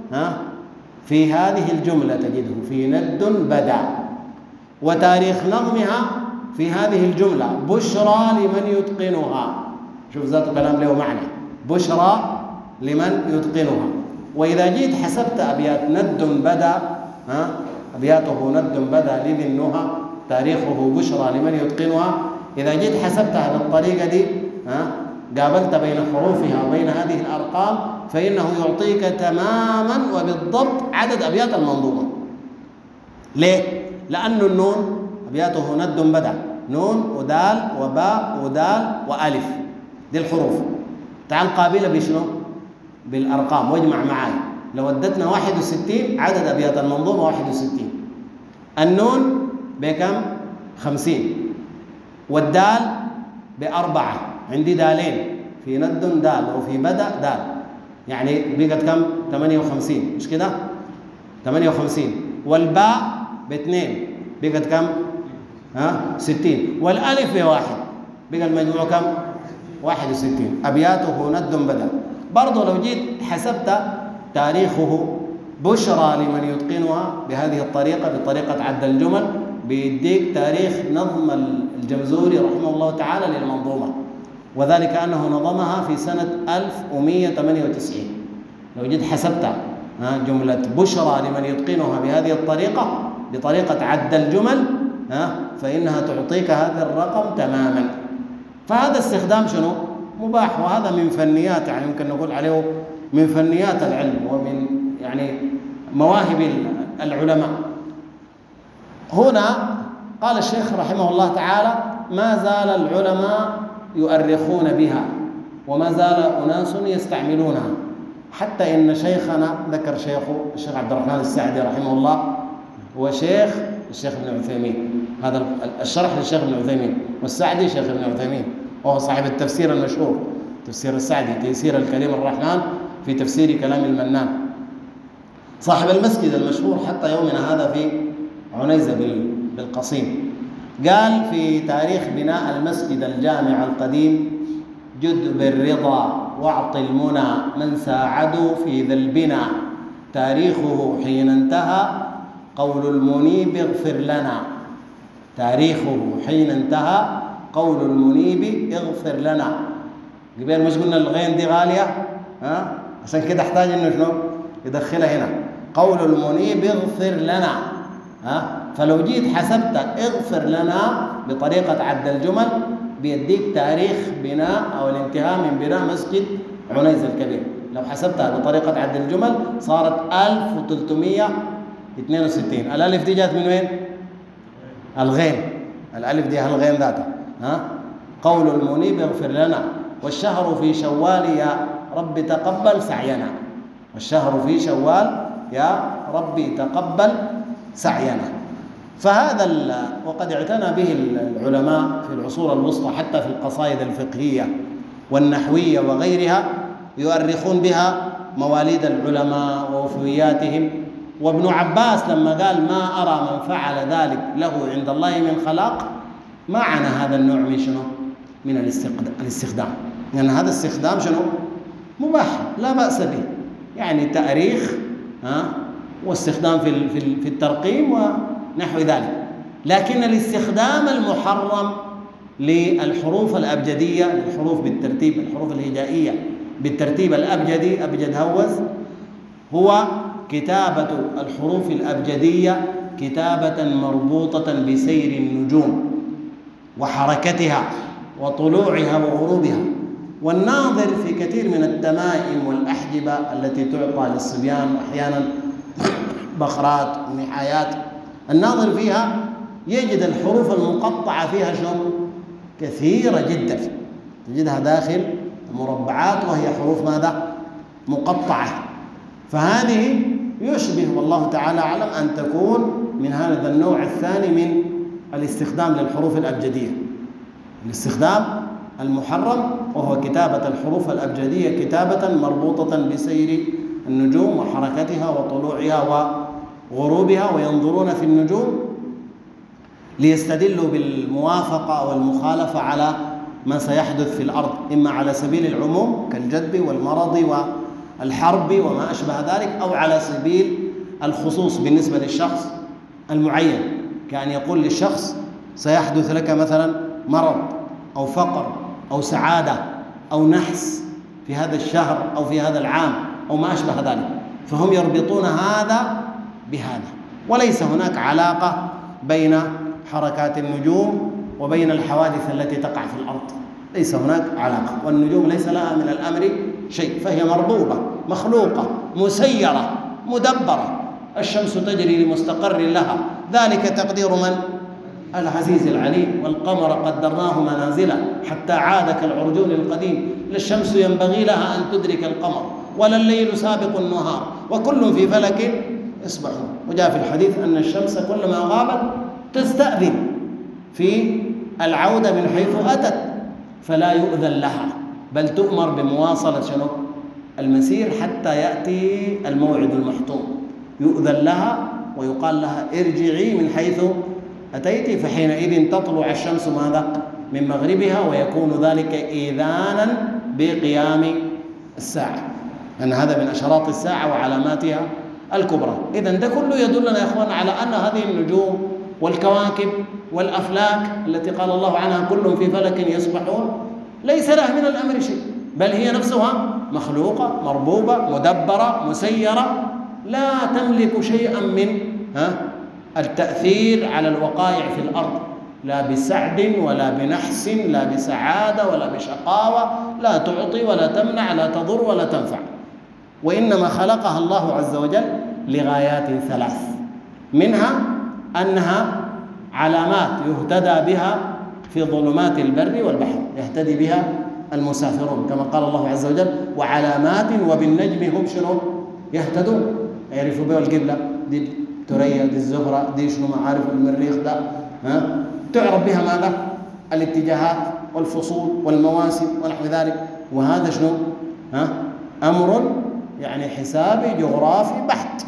في هذه الجملة تجده في ند بدا، وتاريخ نظمها في هذه الجملة بشرى لمن يتقنها. شوف ذات كلام له معنى، بشرى لمن يتقنها. وإذا جيت حسبت أبيات ند بدا أبياته ند بدا لذي النهى، تاريخه بشرى لمن يتقنها، إذا جيت حسبتها بالطريقة دي قابلت بين حروفها وبين هذه الأرقام، فإنه يعطيك تماما وبالضبط عدد أبيات المنظومة. ليه؟ لأن النون أبياته ند بدأ، نون ودال وباء ودال وألف، دي الحروف. تعال قابلها بشنو؟ بالأرقام، واجمع معاي. لو ادتنا 61 عدد أبيات المنظومة 61. النون بكم؟ 50. والدال ب4، عندي دالين، في ند دال وفي بدأ دال، يعني بقت كم؟ 58، مش كده؟ 58. والباء ب2 بقت كم؟ 60. والألف ب1 بقى المجموع كم؟ 61. أبياته ند بدأ. برضو لو جيت حسبت تاريخه بشرى لمن يتقنها بهذه الطريقة، بطريقة عد الجمل، بيديك تاريخ نظم الجمزوري رحمه الله تعالى للمنظومة، وذلك أنه نظمها في سنة 1198. لو جيت حسبت جملة بشرى لمن يتقنها بهذه الطريقة بطريقة عد الجمل فإنها تعطيك هذا الرقم تماما. فهذا استخدام شنو؟ مباح، وهذا من فنيات، يعني يمكن نقول عليه من فنيات العلم ومن يعني مواهب العلماء. هنا قال الشيخ رحمه الله تعالى: ما زال العلماء يؤرخون بها وما زال أناس يستعملونها، حتى إن شيخنا ذكر شيخه الشيخ عبد الرحمن السعدي رحمه الله وشيخ الشيخ ابن عثيمين، هذا الشرح للشيخ ابن عثيمين، والسعدي شيخ ابن عثيمين، وهو صاحب التفسير المشهور تفسير السعدي، تيسير الكريم الرحمن في تفسير كلام المنان، صاحب المسجد المشهور حتى يومنا هذا في عنيزة بالقصيم. قال في تاريخ بناء المسجد الجامع القديم: جد بالرضا واعط المنى من ساعدوا في ذا البناء، تاريخه حين انتهى قول المنيب اغفر لنا، تاريخه حين انتهى قول المنيب اغفر لنا. قبل مش قلنا الغين دي غالية؟ عشان كده احتاج انه شنو؟ يدخلها هنا، قول المنيب اغفر لنا. فلو جيت حسبت اغفر لنا بطريقة عد الجمل بيديك تاريخ بناء أو الانتهاء من بناء مسجد عنيزة الكبير. لو حسبتها بطريقة عد الجمل صارت 1362. الألف دي جات من وين؟ الغين، الألف دي الغين ذاتها. قول المنيب اغفر لنا، والشهر في شوال يا رب تقبل سعينا، والشهر في شوال يا رب تقبل سعينا. فهذا وقد اعتنى به العلماء في العصور الوسطى حتى في القصائد الفقهية والنحوية وغيرها، يؤرخون بها مواليد العلماء ووفياتهم. وابن عباس لما قال: ما أرى من فعل ذلك له عند الله من خلاق، ما عنى هذا النوع من شنو؟ من الاستخدام، لأن هذا الاستخدام شنو؟ مباح لا بأس به، يعني تأريخ واستخدام في الترقيم ونحو ذلك. لكن الاستخدام المحرم للحروف الأبجدية، الحروف بالترتيب، الحروف الهجائية بالترتيب الأبجدي، أبجد هوز، هو كتابة الحروف الأبجدية كتابة مربوطة بسير النجوم وحركتها وطلوعها وغروبها. والناظر في كثير من التمائم والأحجبة التي تعطى للصبيان أحيانا بخرات ونحايات، الناظر فيها يجد الحروف المقطعة فيها شنو؟ كثيرة جدا، تجدها داخل مربعات وهي حروف ماذا؟ مقطعة. فهذه يشبه والله تعالى أعلم أن تكون من هذا النوع الثاني من الاستخدام للحروف الأبجدية، الاستخدام المحرم، وهو كتابة الحروف الأبجدية كتابة مربوطة بسير النجوم وحركتها وطلوعها وغروبها. وينظرون في النجوم ليستدلوا بالموافقة أو المخالفة على ما سيحدث في الأرض، إما على سبيل العموم كالجدب والمرض والحرب وما أشبه ذلك، أو على سبيل الخصوص بالنسبة للشخص المعين، كأن يقول للشخص سيحدث لك مثلا مرض أو فقر أو سعادة أو نحس في هذا الشهر أو في هذا العام أو ما أشبه ذلك. فهم يربطون هذا بهذا، وليس هناك علاقة بين حركات النجوم وبين الحوادث التي تقع في الأرض، ليس هناك علاقة. والنجوم ليس لها من الأمر شيء، فهي مربوبة مخلوقة مسيرة مدبرة. الشمس تجري لمستقر لها، ذلك تقدير من؟ العزيز العليم. والقمر قدرناه منازل حتى عاد كالعرجون القديم. لا الشمس ينبغي لها أن تدرك القمر ولا الليل سابق النهار وكل في فلك يسبحون. وجاء في الحديث أن الشمس كلما غابت تستأذن في العودة من حيث أتت، فلا يؤذن لها، بل تؤمر بمواصلة شنو؟ المسير حتى يأتي الموعد المحتوم. يؤذن لها ويقال لها ارجعي من حيث أتيت، فحينئذ تطلع الشمس ماذا؟ من مغربها، ويكون ذلك إذانا بقيام الساعة، أن هذا من أشراط الساعة وعلاماتها الكبرى. إذن ده كله يدلنا يا أخوان على أن هذه النجوم والكواكب والأفلاك التي قال الله عنها كل في فلك يسبحون ليس لها من الأمر شيء، بل هي نفسها مخلوقة مربوبة مدبرة مسيرة، لا تملك شيئا من التأثير على الوقائع في الأرض، لا بسعد ولا بنحس، لا بسعادة ولا بشقاوة، لا تعطي ولا تمنع، لا تضر ولا تنفع. وإنما خلقها الله عز وجل لغايات ثلاث، منها أنها علامات يهتدى بها في ظلمات البر والبحر، يهتدي بها المسافرون، كما قال الله عز وجل وعلامات وبالنجم هم شنو؟ يهتدون، يعرفوا بها القبلة، دي تريا، دي الزهرة، دي شنو معارف المريخ ده، تعرف بها ماذا؟ الاتجاهات والفصول والمواسم ونحو ذلك. وهذا شنو؟ أمر يعني حسابي جغرافي بحت.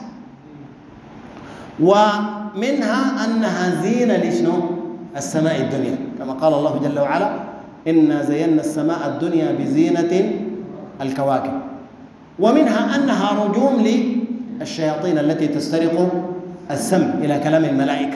ومنها أنها زينة لشنو؟ السماء الدنيا، كما قال الله جل وعلا إنا زينا السماء الدنيا بزينة الكواكب. ومنها أنها رجوم للشياطين التي تسترق السمع إلى كلام الملائكة،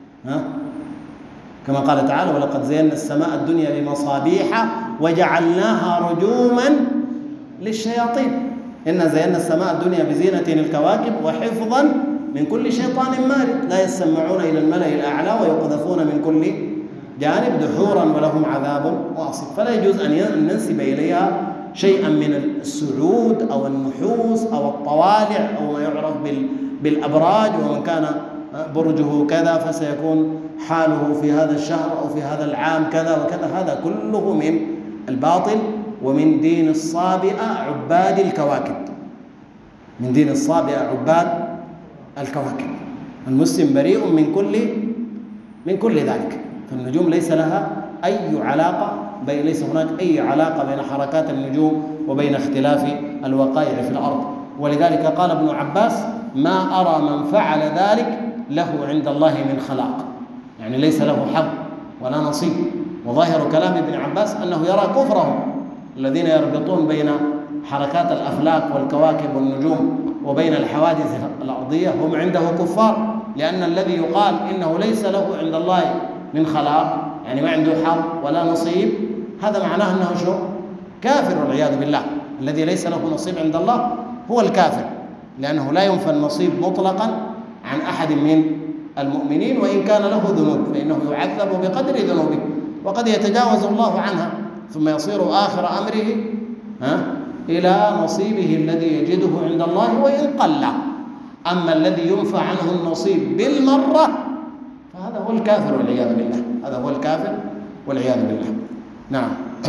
كما قال تعالى ولقد زينا السماء الدنيا بمصابيح وجعلناها رجوما للشياطين. إنا زينا السماء الدنيا بزينة الكواكب وحفظا من كل شيطان مارد لا يسمعون إلى الملأ الأعلى ويقذفون من كل جانب دحورا ولهم عذاب واصب. فلا يجوز أن ننسب إليها شيئا من السعود أو النحوس أو الطوالع أو ما يعرف بالأبراج، ومن كان برجه كذا فسيكون حاله في هذا الشهر أو في هذا العام كذا وكذا. هذا كله من الباطل ومن دين الصابئة عباد الكواكب، من دين الصابئة عباد الكواكب. المسلم بريء من كل ذلك. فالنجوم ليس لها أي علاقة ليس هناك أي علاقة بين حركات النجوم وبين اختلاف الوقائع في الأرض. ولذلك قال ابن عباس ما أرى من فعل ذلك له عند الله من خلاق، يعني ليس له حظ ولا نصيب. وظاهر كلام ابن عباس أنه يرى كفرهم الذين يربطون بين حركات الأفلاك والكواكب والنجوم وبين الحوادث الأرضية، هم عنده كفار، لأن الذي يقال إنه ليس له عند الله من خلاق، يعني ما عنده حظ ولا نصيب، هذا معناه أنه شو؟ كافر والعياذ بالله. الذي ليس له نصيب عند الله هو الكافر، لأنه لا ينفى النصيب مطلقا عن أحد من المؤمنين وإن كان له ذنوب، فإنه يعذب بقدر ذنوبه، وقد يتجاوز الله عنها ثم يصير آخر أمره إلى نصيبه الذي يجده عند الله وإن قل. أما الذي ينفى عنه النصيب بالمرة فهذا هو الكافر والعياذ بالله، هذا هو الكافر والعياذ بالله. نعم.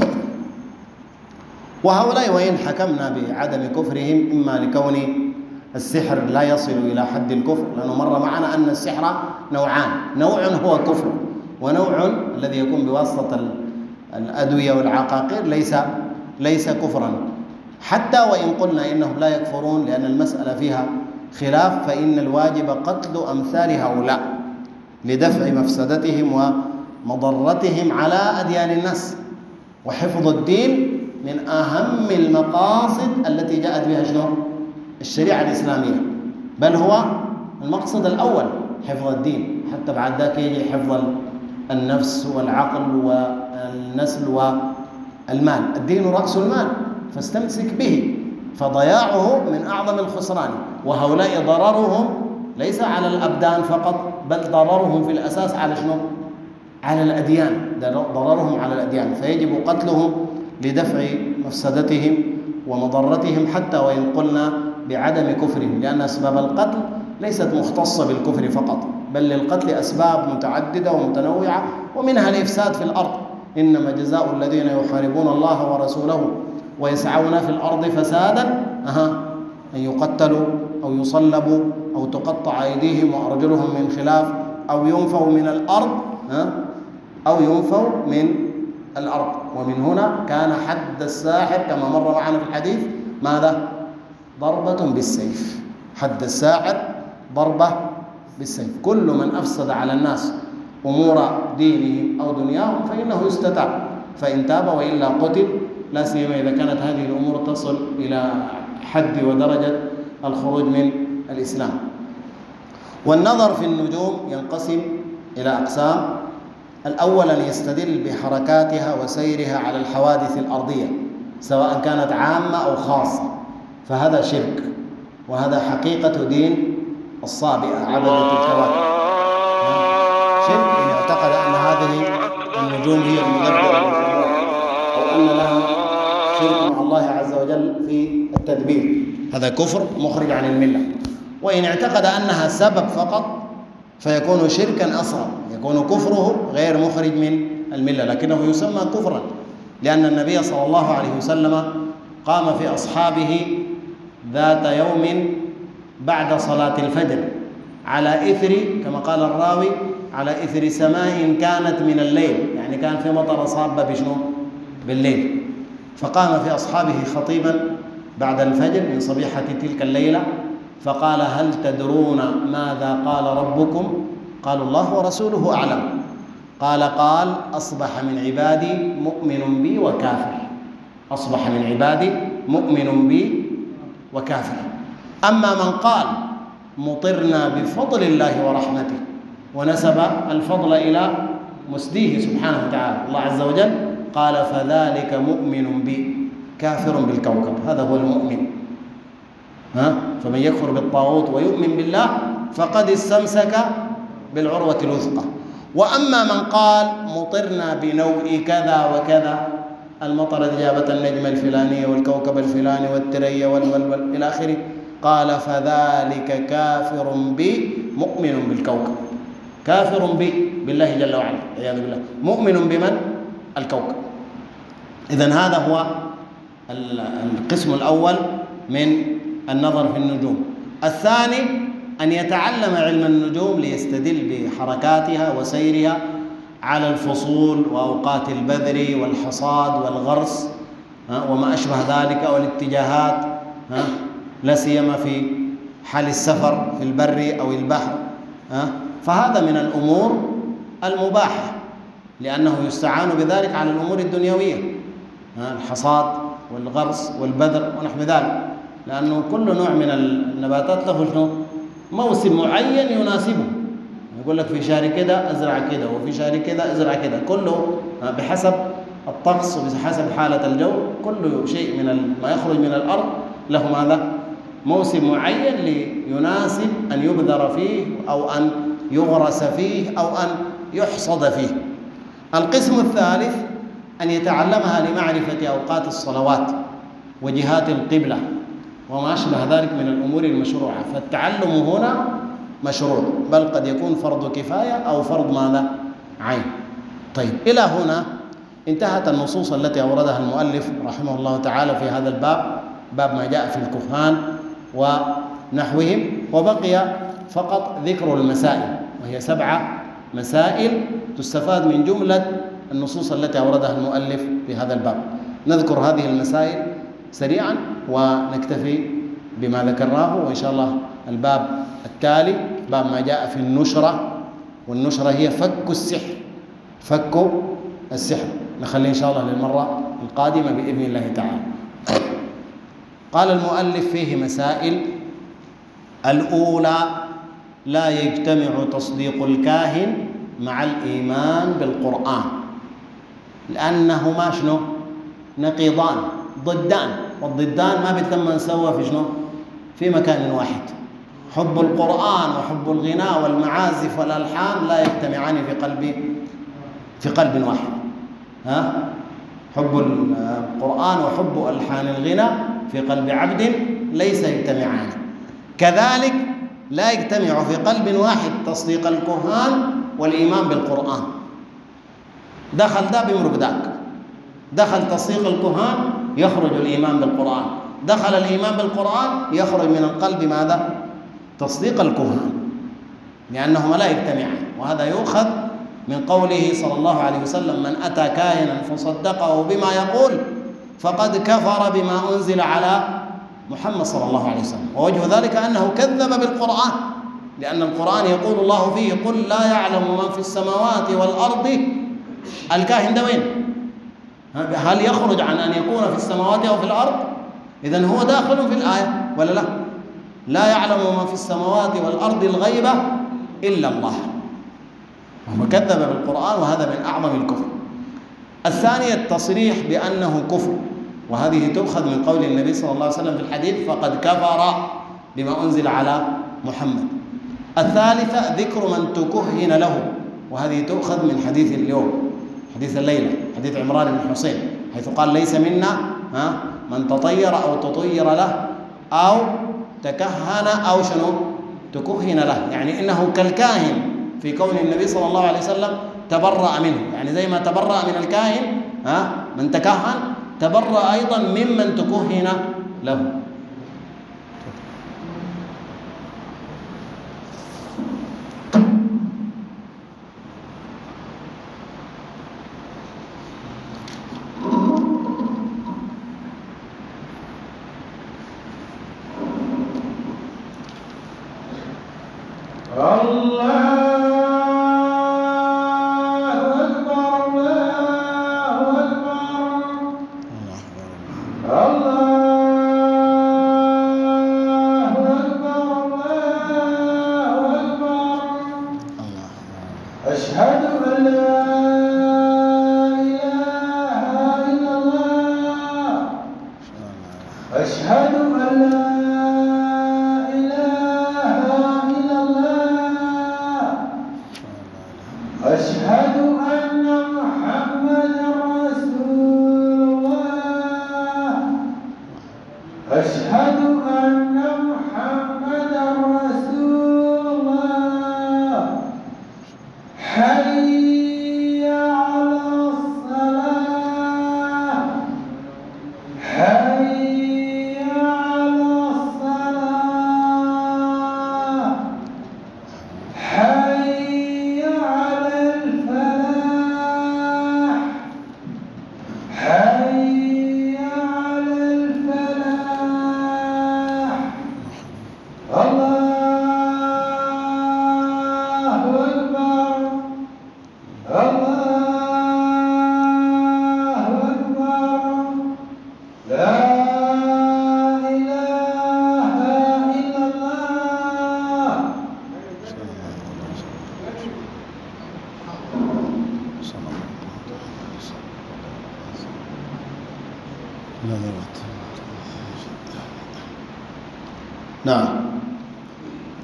وهؤلاء وإن حكمنا بعدم كفرهم إما لكون السحر لا يصل إلى حد الكفر، لأنه مر معنا أن السحر نوعان، نوع هو كفر، ونوع الذي يكون بواسطة الأدوية والعقاقير ليس كفرا. حتى وإن قلنا إنهم لا يكفرون لأن المسألة فيها خلاف، فإن الواجب قتل أمثال هؤلاء لدفع مفسدتهم ومضرتهم على أديان الناس، وحفظ الدين من أهم المقاصد التي جاءت بها شنو؟ الشريعة الإسلامية، بل هو المقصد الأول حفظ الدين، حتى بعد ذاك يجي حفظ النفس والعقل والنسل والمال. الدين رأس المال فاستمسك به، فضياعه من أعظم الخسران. وهؤلاء ضررهم ليس على الأبدان فقط، بل ضررهم في الأساس على شنو؟ على الأديان، ضررهم على الأديان، فيجب قتلهم لدفع مفسدتهم ومضرتهم، حتى وإن قلنا بعدم كفرهم، لأن أسباب القتل ليست مختصة بالكفر فقط، بل للقتل أسباب متعددة ومتنوعة، ومنها الإفساد في الأرض. إنما جزاء الذين يحاربون الله ورسوله ويسعون في الأرض فسادا أن يقتلوا أو يصلبوا أو تقطع أيديهم وأرجلهم من خلاف أو ينفوا من الأرض ومن هنا كان حد الساحر كما مر معنا في الحديث ماذا؟ ضربة بالسيف. حد الساحر ضربة بالسيف. كل من أفسد على الناس أمور دينهم أو دنياهم فإنه يستتاب، فإن تاب وإلا قتل، لا سيما إذا كانت هذه الأمور تصل إلى حد ودرجة الخروج من الإسلام. والنظر في النجوم ينقسم إلى أقسام. الأول أن يستدل بحركاتها وسيرها على الحوادث الأرضية سواء كانت عامة أو خاصة، فهذا شرك، وهذا حقيقة دين الصابئة عبدة الكواكب. شرك إن اعتقد أن هذه النجوم هي المدبرة للأمور، أو أن لها شرك مع الله عز وجل في التدبير، هذا كفر مخرج عن الملة. وإن اعتقد أنها سبب فقط فيكون شركا أصغر، يكون كفره غير مخرج من الملة، لكنه يسمى كفرا، لأن النبي صلى الله عليه وسلم قام في أصحابه ذات يوم بعد صلاة الفجر على إثر، كما قال الراوي، على إثر سماء كانت من الليل، يعني كان في مطر صابة بشنو؟ بالليل. فقام في أصحابه خطيبا بعد الفجر من صبيحة تلك الليلة فقال: هل تدرون ماذا قال ربكم؟ قالوا: الله ورسوله أعلم. قال: أصبح من عبادي مؤمن بي وكافر. أصبح من عبادي مؤمن بي وكافر. أما من قال مطرنا بفضل الله ورحمته ونسب الفضل إلى مسديه سبحانه وتعالى الله عز وجل، قال: فذلك مؤمن بي كافر بالكوكب. هذا هو المؤمن. فمن يكفر بالطاغوت ويؤمن بالله فقد استمسك بالعروة الوثقى. وأما من قال مطرنا بنوء كذا وكذا، المطر إجابة النجم الفلاني والكوكب الفلاني والترية والولول إلى آخره، قال: فذلك كافر بي مؤمن بالكوكب. كافر بي بالله جل وعلا والعياذ بالله، مؤمن بمن؟ الكوكب. إذن هذا هو القسم الأول من النظر في النجوم. الثاني أن يتعلم علم النجوم ليستدل بحركاتها وسيرها على الفصول وأوقات البذر والحصاد والغرس وما أشبه ذلك، والاتجاهات، لا سيما في حال السفر في البر أو البحر. فهذا من الأمور المباحة، لأنه يستعان بذلك على الأمور الدنيوية، الحصاد والغرس والبذر ونحو ذلك، لأنه كل نوع من النباتات له شنو؟ موسم معين يناسبه. يقول لك في شهر كده أزرع كده، وفي شهر كده أزرع كده، كله بحسب الطقس وبحسب حالة الجو. كل شيء من ما يخرج من الأرض له ماذا؟ موسم معين ليناسب أن يبذر فيه أو أن يغرس فيه أو أن يحصد فيه. القسم الثالث أن يتعلمها لمعرفة أوقات الصلوات وجهات القبلة وما أشبه ذلك من الأمور المشروعة، فالتعلم هنا مشروع، بل قد يكون فرض كفاية أو فرض ماذا؟ عين. طيب، إلى هنا انتهت النصوص التي أوردها المؤلف رحمه الله تعالى في هذا الباب، باب ما جاء في الكهان ونحوهم، وبقي فقط ذكر المسائل، وهي 7 مسائل تستفاد من جملة النصوص التي أوردها المؤلف في هذا الباب. نذكر هذه المسائل سريعا ونكتفي بما ذكرناه، وإن شاء الله الباب التالي باب ما جاء في النشرة، والنشرة هي فك السحر، فك السحر، نخلي إن شاء الله للمرة القادمة بإذن الله تعالى. قال المؤلف فيه مسائل. الأولى: لا يجتمع تصديق الكاهن مع الإيمان بالقرآن، لأنهما شنو؟ نقيضان، ضدان، والضدان ما بيتم نسوى في شنو؟ في مكان واحد. حب القرآن وحب الغناء والمعازف والألحان لا يجتمعان في قلب واحد. حب القرآن وحب ألحان الغنى في قلب عبد ليس يجتمعان. كذلك لا يجتمع في قلب واحد تصديق الكهان والإيمان بالقرآن. دخل ده بيمرق ذاك، دخل تصديق الكهان يخرج الإيمان بالقرآن، دخل الإيمان بالقرآن يخرج من القلب ماذا؟ تصديق الكهان، لأنهما لا يجتمعان. وهذا يؤخذ من قوله صلى الله عليه وسلم: من أتى كاهنا فصدقه بما يقول فقد كفر بما أنزل على محمد صلى الله عليه وسلم. ووجه ذلك أنه كذب بالقرآن، لأن القرآن يقول الله فيه: قل لا يعلم من في السماوات والأرض. الكاهن ده وين؟ هل يخرج عن أن يكون في السماوات أو في الأرض؟ إذن هو داخل في الآية ولا لا؟ لا يعلم من في السماوات والأرض الغيب إلا الله. وهو كذب بالقرآن، وهذا من أعظم الكفر. الثانية: التصريح بأنه كفر، وهذه تؤخذ من قول النبي صلى الله عليه وسلم في الحديث: فقد كفر بما أنزل على محمد. الثالثة: ذكر من تكهن له، وهذه تؤخذ من حديث اليوم، حديث الليلة، حديث عمران بن حسين، حيث قال: ليس منا من تطير أو تطير له أو تكهن أو شنو تكهن له، يعني إنه كالكاهن في كون النبي صلى الله عليه وسلم تبرأ منه، يعني زي ما تبرأ من الكاهن من تكهن، تبرأ أيضا ممن تكهن له.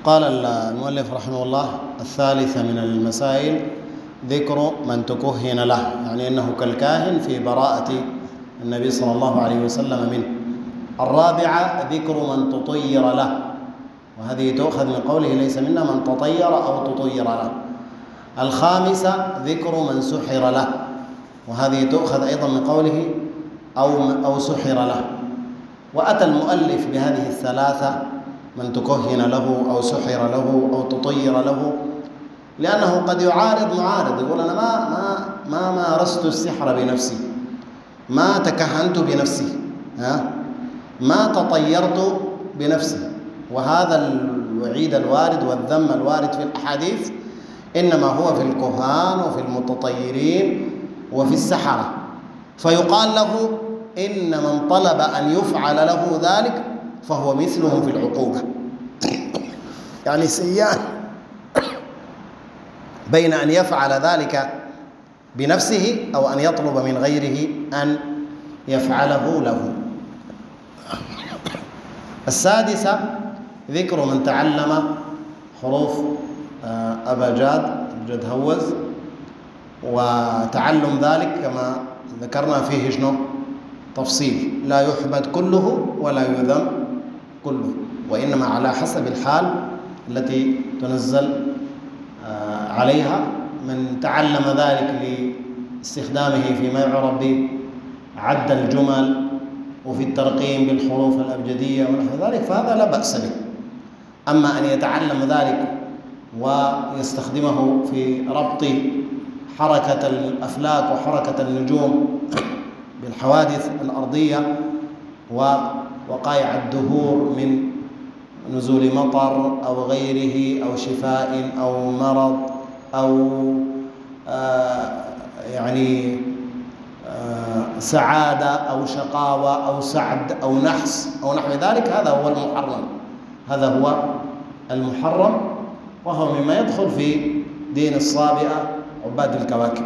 قال المؤلف رحمه الله: الثالثة من المسائل ذكر من تكهن له، يعني أنه كالكاهن في براءة النبي صلى الله عليه وسلم منه. الرابعة ذكر من تطير له، وهذه تؤخذ من قوله: ليس منا من تطير أو تطير له. الخامسة ذكر من سحر له، وهذه تؤخذ أيضا من قوله أو سحر له. وأتى المؤلف بهذه الثلاثة: من تكهن له أو سحر له أو تطير له، لأنه قد يعارض معارض، يقول: أنا ما مارست السحر بنفسي، ما تكهنت بنفسي، ما تطيرت بنفسي. وهذا الوعيد الوارد والذم الوارد في الأحاديث إنما هو في الكهان وفي المتطيرين وفي السحرة. فيقال له: إن من طلب أن يفعل له ذلك فهو مثلهم في العقوبة. يعني سيان بين أن يفعل ذلك بنفسه أو أن يطلب من غيره أن يفعله له. السادسة ذكر من تعلم حروف أبجد هوز، وتعلم ذلك كما ذكرنا فيه شنو تفصيل: لا يحمد كله ولا يذم كله، وإنما على حسب الحال التي تنزل عليها. من تعلم ذلك لاستخدامه فيما يعرف بعد الجمل وفي الترقيم بالحروف الأبجدية ونحو ذلك فهذا لا بأس به. أما أن يتعلم ذلك ويستخدمه في ربط حركة الأفلاك وحركة النجوم بالحوادث الأرضية ووقائع الدهور من نزول مطر أو غيره أو شفاء أو مرض أو سعادة أو شقاوة أو سعد أو نحس أو نحو ذلك، هذا هو المحرم. هذا هو المحرم، وهو مما يدخل في دين الصابئة عباد الكواكب.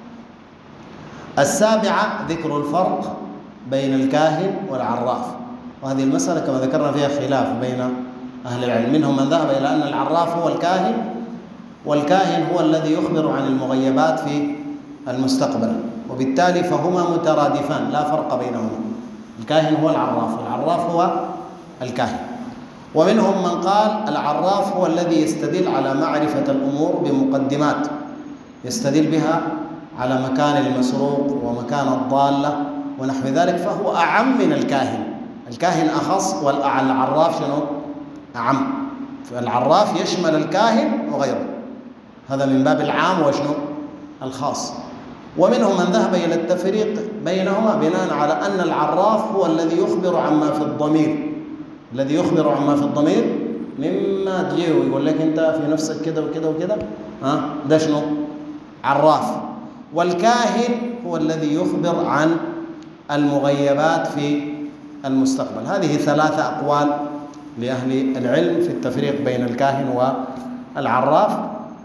السابعة ذكر الفرق بين الكاهن والعراف، وهذه المسألة كما ذكرنا فيها خلاف بين أهل العلم. منهم من ذهب إلى أن العراف هو الكاهن، والكاهن هو الذي يخبر عن المغيبات في المستقبل، وبالتالي فهما مترادفان لا فرق بينهما. الكاهن هو العراف والعراف هو الكاهن. ومنهم من قال العراف هو الذي يستدل على معرفة الأمور بمقدمات يستدل بها على مكان المسروق ومكان الضالة ونحو ذلك، فهو أعم من الكاهن. الكاهن أخص والعراف شنو؟ أعم. فالعراف يشمل الكاهن وغيره، هذا من باب العام وشنو؟ الخاص. ومنهم من ذهب إلى التفريق بينهما بناء على أن العراف هو الذي يخبر عما في الضمير، الذي يخبر عما في الضمير مما تجيه ويقول لك أنت في نفسك كده وكده وكده، ده شنو؟ عراف. والكاهن هو الذي يخبر عن المغيبات في المستقبل. هذه ثلاثة أقوال لأهل العلم في التفريق بين الكاهن والعراف،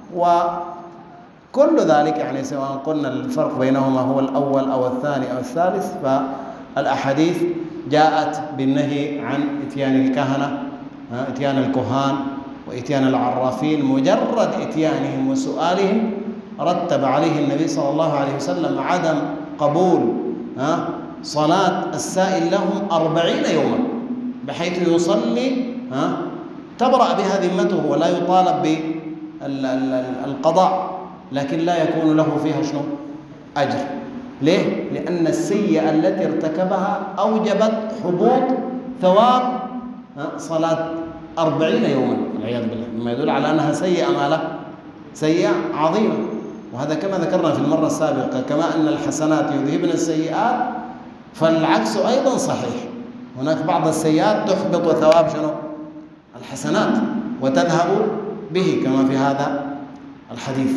وكل ذلك يعني سواء قلنا الفرق بينهما هو الأول أو الثاني أو الثالث، فالأحاديث جاءت بالنهي عن إتيان الكهنة، إتيان الكهان وإتيان العرافين. مجرد إتيانهم وسؤالهم رتب عليه النبي صلى الله عليه وسلم عدم قبول صلاة السائل لهم 40 يوما، بحيث يصلي تبرأ بها ذمته ولا يطالب بالقضاء، لكن لا يكون له فيها شنو؟ أجر. ليه؟ لأن السيئة التي ارتكبها أوجبت حبوط ثواب صلاة 40 يوما والعياذ بالله، مما يدل على أنها سيئة مالها سيئة عظيمة. وهذا كما ذكرنا في المرة السابقة، كما أن الحسنات يذهبن السيئات فالعكس أيضا صحيح. هناك بعض السيئات تحبط ثواب شنو؟ الحسنات وتذهب به كما في هذا الحديث.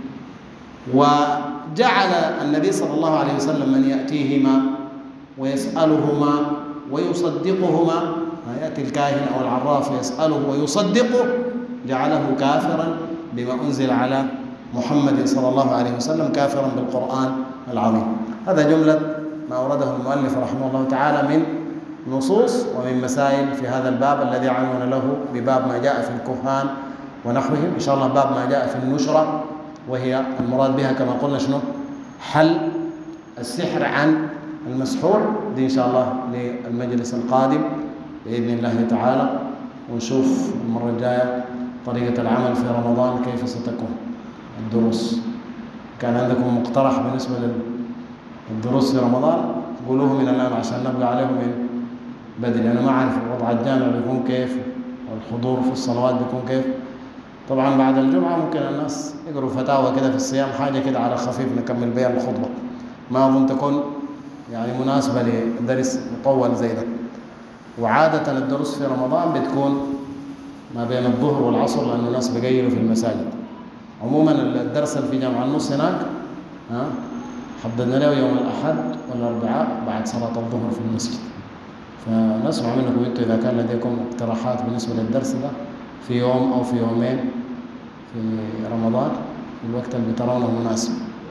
وجعل النبي صلى الله عليه وسلم من يأتيهما ويسألهما ويصدقهما، يأتي الكاهن أو العراف يسأله ويصدقه، جعله كافرا بما أنزل على محمد صلى الله عليه وسلم، كافرا بالقرآن العظيم. هذا جملة ما أورده المؤلف رحمه الله تعالى من نصوص ومن مسائل في هذا الباب الذي عنون له بباب ما جاء في الكهان ونحوهم. إن شاء الله باب ما جاء في النشرة، وهي المراد بها كما قلنا شنو؟ حل السحر عن المسحور. دي إن شاء الله للمجلس القادم بإذن الله تعالى، ونشوف المرة الجاية طريقة العمل في رمضان كيف ستكون الدروس. كان عندكم مقترح بالنسبة للدروس في رمضان قولوه من الآن عشان نبقى عليه من بدري. أنا ما أعرف وضع الجامع بيكون كيف والحضور في الصلوات بيكون كيف. طبعا بعد الجمعة ممكن الناس يقروا فتاوى كده في الصيام، حاجة كده على خفيف نكمل بها الخطبة، ما أظن تكون يعني مناسبة لدرس مطول زي ده. وعادة الدروس في رمضان بتكون ما بين الظهر والعصر لأن الناس بيقيلوا في المساجد. عموما الدرس اللي في جامع النص هناك حددنا له يوم الأحد والأربعاء بعد صلاة الظهر في المسجد. فنسمع منكم انتم إذا كان لديكم اقتراحات بالنسبة للدرس ده في يوم أو في يومين في رمضان في الوقت اللي ترونه مناسب.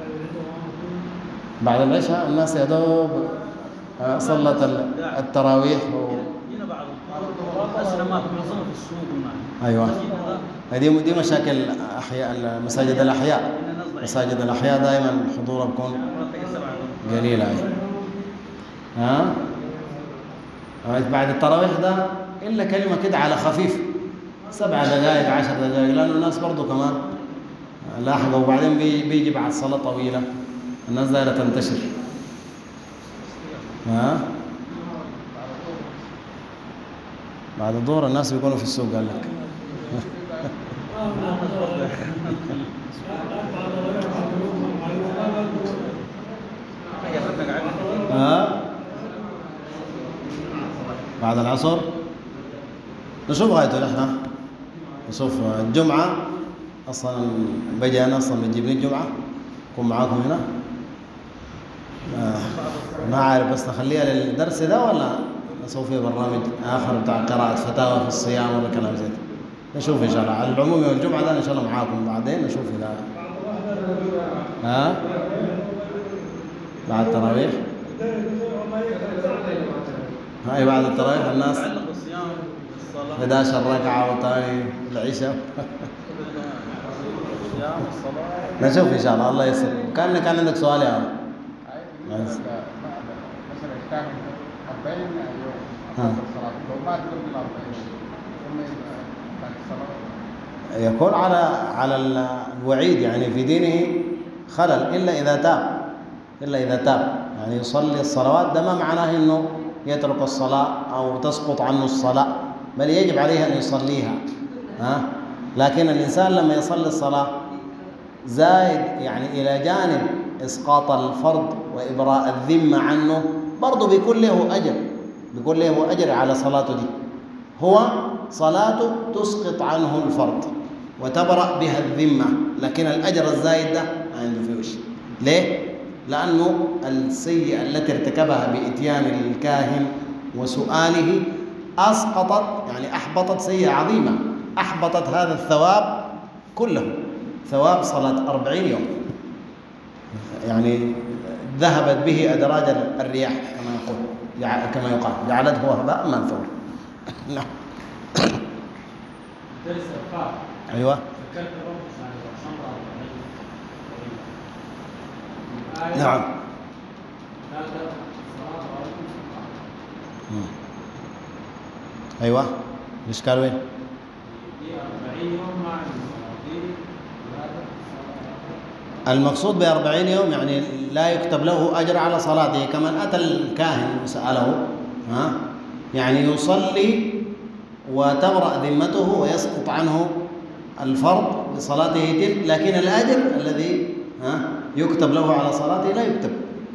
بعد العشاء الناس يا دوب صلت التراويح هنا بعض الأسلمات معظمها في السوق. أيوة، دي مشاكل أحياء المساجد الأحياء. مساجد الأحياء دائما حضورها بيكون قليلة. بعد التراويح ده إلا كلمة كده على خفيف 7 دقائق 10 دقائق، لأنه الناس برضو كمان لاحقوا. وبعدين بيجي بعد صلاة طويلة الناس دايرة تنتشر. بعد الظهر الناس بيكونوا في السوق قال لك. بعد العصر نشوف غايته. نحن نشوف الجمعة أصلا بجي أنا أصلا بجيبني الجمعة أكون معاكم هنا. ما عارف بس نخليها للدرس ده ولا نسوي فيه برنامج آخر بتاع قراءة فتاوى في الصيام ولا كلام زي ده. نشوف إن شاء الله. على العموم يوم الجمعة ده إن شاء الله معاكم. بعدين نشوف إذا بعد التراويح. هاي بعد التراويح الناس 11 ركعة وثاني العشاء. نشوف إن شاء الله. الله يسر. كان عندك سؤال يا عم؟ مثلا كان 40 يوم لو ما تقبل 40 يكون على الوعيد، يعني في دينه خلل إلا إذا تاب يعني يصلي الصلوات. ده ما معناه إنه يترك الصلاة أو تسقط عنه الصلاة، بل يجب عليه أن يصليها. لكن الإنسان لما يصلي الصلاة زائد يعني إلى جانب إسقاط الفرض وإبراء الذمة عنه، برضه بيكون له أجر على صلاته دي. هو صلاته تسقط عنه الفرض وتبرأ بها الذمة، لكن الأجر الزايد ده ما عنده فيه شيء. ليه؟ لأنه السيئة التي ارتكبها بإتيان الكاهن وسؤاله أسقطت، يعني أحبطت سيئة عظيمة، أحبطت هذا الثواب كله، ثواب صلاة 40 يوم، يعني ذهبت به أدراج الرياح كما يقال، جعلته هباء منثورا. نعم. أيوة. نعم. أيوة. الإشكال وين؟ المقصود ب40 يوم يعني لا يكتب له أجر على صلاته، كمن أتى الكاهن وسأله يعني يصلي وتبرأ ذمته ويسقط عنه الفرض بصلاته تلك، لكن الأجر الذي يكتب له على صلاته لا يكتب.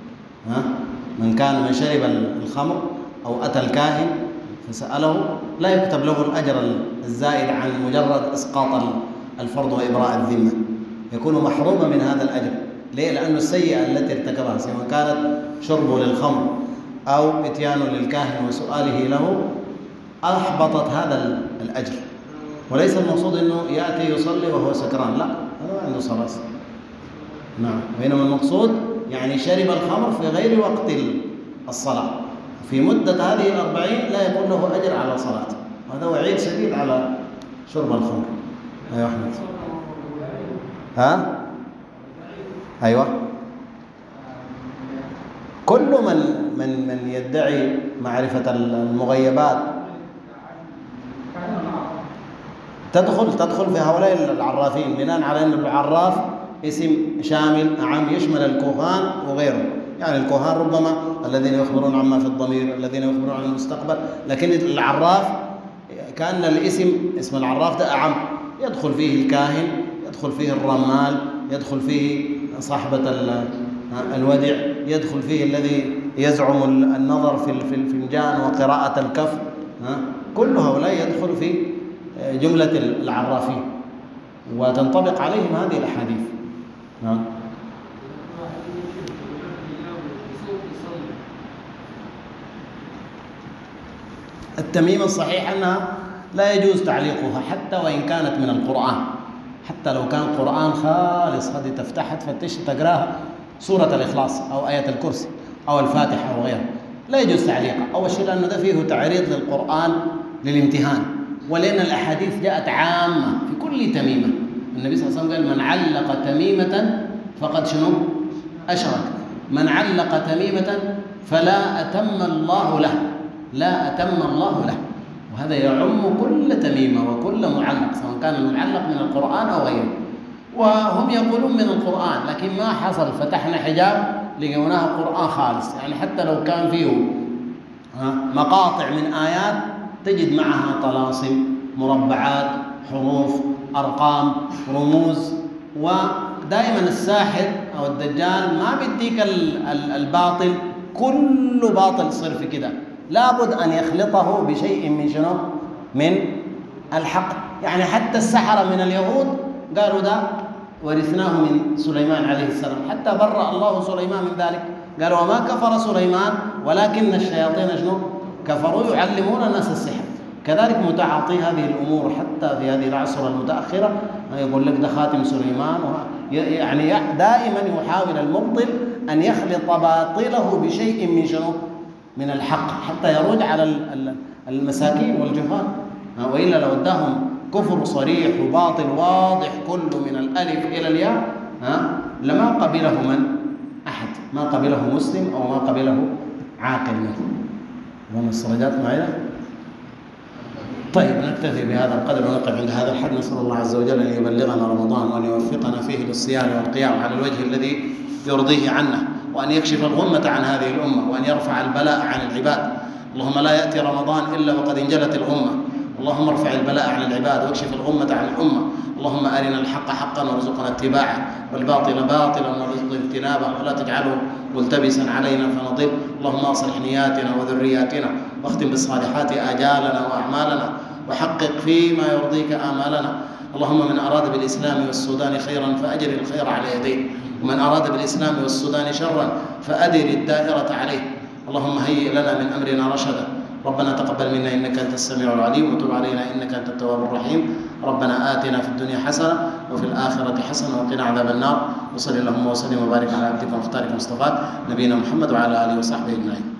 من شرب الخمر أو أتى الكاهن فسأله لا يكتب له الأجر الزائد عن مجرد إسقاط الفرض وإبراء الذمة، يكون محروما من هذا الأجر. ليه؟ لأن السيئة التي ارتكبها سواء كانت شربه للخمر أو إتيانه للكاهن وسؤاله له أحبطت هذا الأجر. وليس المقصود أنه يأتي يصلي وهو سكران، لا، هذا ما عنده صلاة. نعم. وإنما المقصود يعني شرب الخمر في غير وقت الصلاة، في مدة هذه ال40 لا يكون له أجر على صلاته. وهذا وعيد شديد على شرب الخمر. أيوة أحمد. ها؟ أيوة. كل من يدعي معرفة المغيبات تدخل في هؤلاء العرافين، بناء على أن العراف اسم شامل عام يشمل الكهان وغيره. يعني الكهان ربما الذين يخبرون عما في الضمير، الذين يخبرون عن المستقبل، لكن العراف كأن اسم العراف ده أعم، يدخل فيه الكاهن، يدخل فيه الرمال، يدخل فيه صاحبة الودع، يدخل فيه الذي يزعم النظر في الفنجان وقراءة الكف. كل هؤلاء يدخل في جملة العرافين، وتنطبق عليهم هذه الأحاديث. التميمة الصحيح أنها لا يجوز تعليقها حتى وإن كانت من القرآن، حتى لو كان قرآن خالص، هذه تفتحها تفتش تقراها سورة الإخلاص أو آية الكرسي أو الفاتحة أو غيرها، لا يجوز تعليقها. أول شيء لأنه ده فيه تعريض للقرآن للامتهان، ولأن الأحاديث جاءت عامة في كل تميمة. النبي صلى الله عليه وسلم قال: من علق تميمة فقد شنو؟ أشرك. من علق تميمة فلا أتم الله له، لا أتم الله له. وهذا يعم كل تميمة وكل معلق، سواء كان المعلق من القرآن أو غيره. وهم يقولون من القرآن، لكن ما حصل، فتحنا حجاب لقوناها قرآن خالص. يعني حتى لو كان فيه مقاطع من آيات تجد معها طلاسم، مربعات، حروف، أرقام، رموز. ودائما الساحر أو الدجال ما بيديك الباطل، كل باطل صرف كده، لابد أن يخلطه بشيء من شنو؟ من الحق. يعني حتى السحرة من اليهود قالوا ده ورثناه من سليمان عليه السلام، حتى برأ الله سليمان من ذلك. قالوا: وما كفر سليمان ولكن الشياطين شنو؟ كفروا يعلمون الناس السحر. كذلك متعاطي هذه الأمور حتى في هذه العصر المتأخرة، يقول لك ده خاتم سليمان. يعني دائما يحاول المبطل أن يخلط باطله بشيء من شنو؟ من الحق، حتى يرد على المساكين والجهال. وإلا لو اداهم كفر صريح وباطل واضح كله من الألف إلى الياء، لما قبله من أحد، ما قبله مسلم أو ما قبله عاقل منه. ومن الصلاجات معنا. طيب نكتفي بهذا القدر ونقف عند هذا الحد. نسأل الله عز وجل أن يبلغنا رمضان وأن يوفقنا فيه للصيام والقيام على الوجه الذي يرضيه عنا، وأن يكشف الغمة عن هذه الأمة، وأن يرفع البلاء عن العباد. اللهم لا يأتي رمضان إلا وقد انجلت الغمة. اللهم ارفع البلاء عن العباد واكشف الغمة عن الأمة. اللهم أرنا الحق حقا وارزقنا اتباعه، والباطل باطلا وارزقنا اجتنابه، ولا تجعله ملتبسا علينا فنضل. اللهم اصلح نياتنا وذرياتنا، واختم بالصالحات آجالنا وأعمالنا، وحقق فيما يرضيك آمالنا. اللهم من أراد بالإسلام والسودان خيرا فأجر الخير على يديه، ومن أراد بالإسلام والسودان شرا فأدر الدائرة عليه. اللهم هيئ لنا من أمرنا رشدا. ربنا تقبل منا إنك أنت السميع العليم، وتب علينا إنك أنت التواب الرحيم. ربنا آتنا في الدنيا حسنة وفي الآخرة حسنة وقنا عذاب النار. وصل اللهم وسلم وبارك على عبدك ومختارك مصطفاك نبينا محمد وعلى آله وصحبه أجمعين.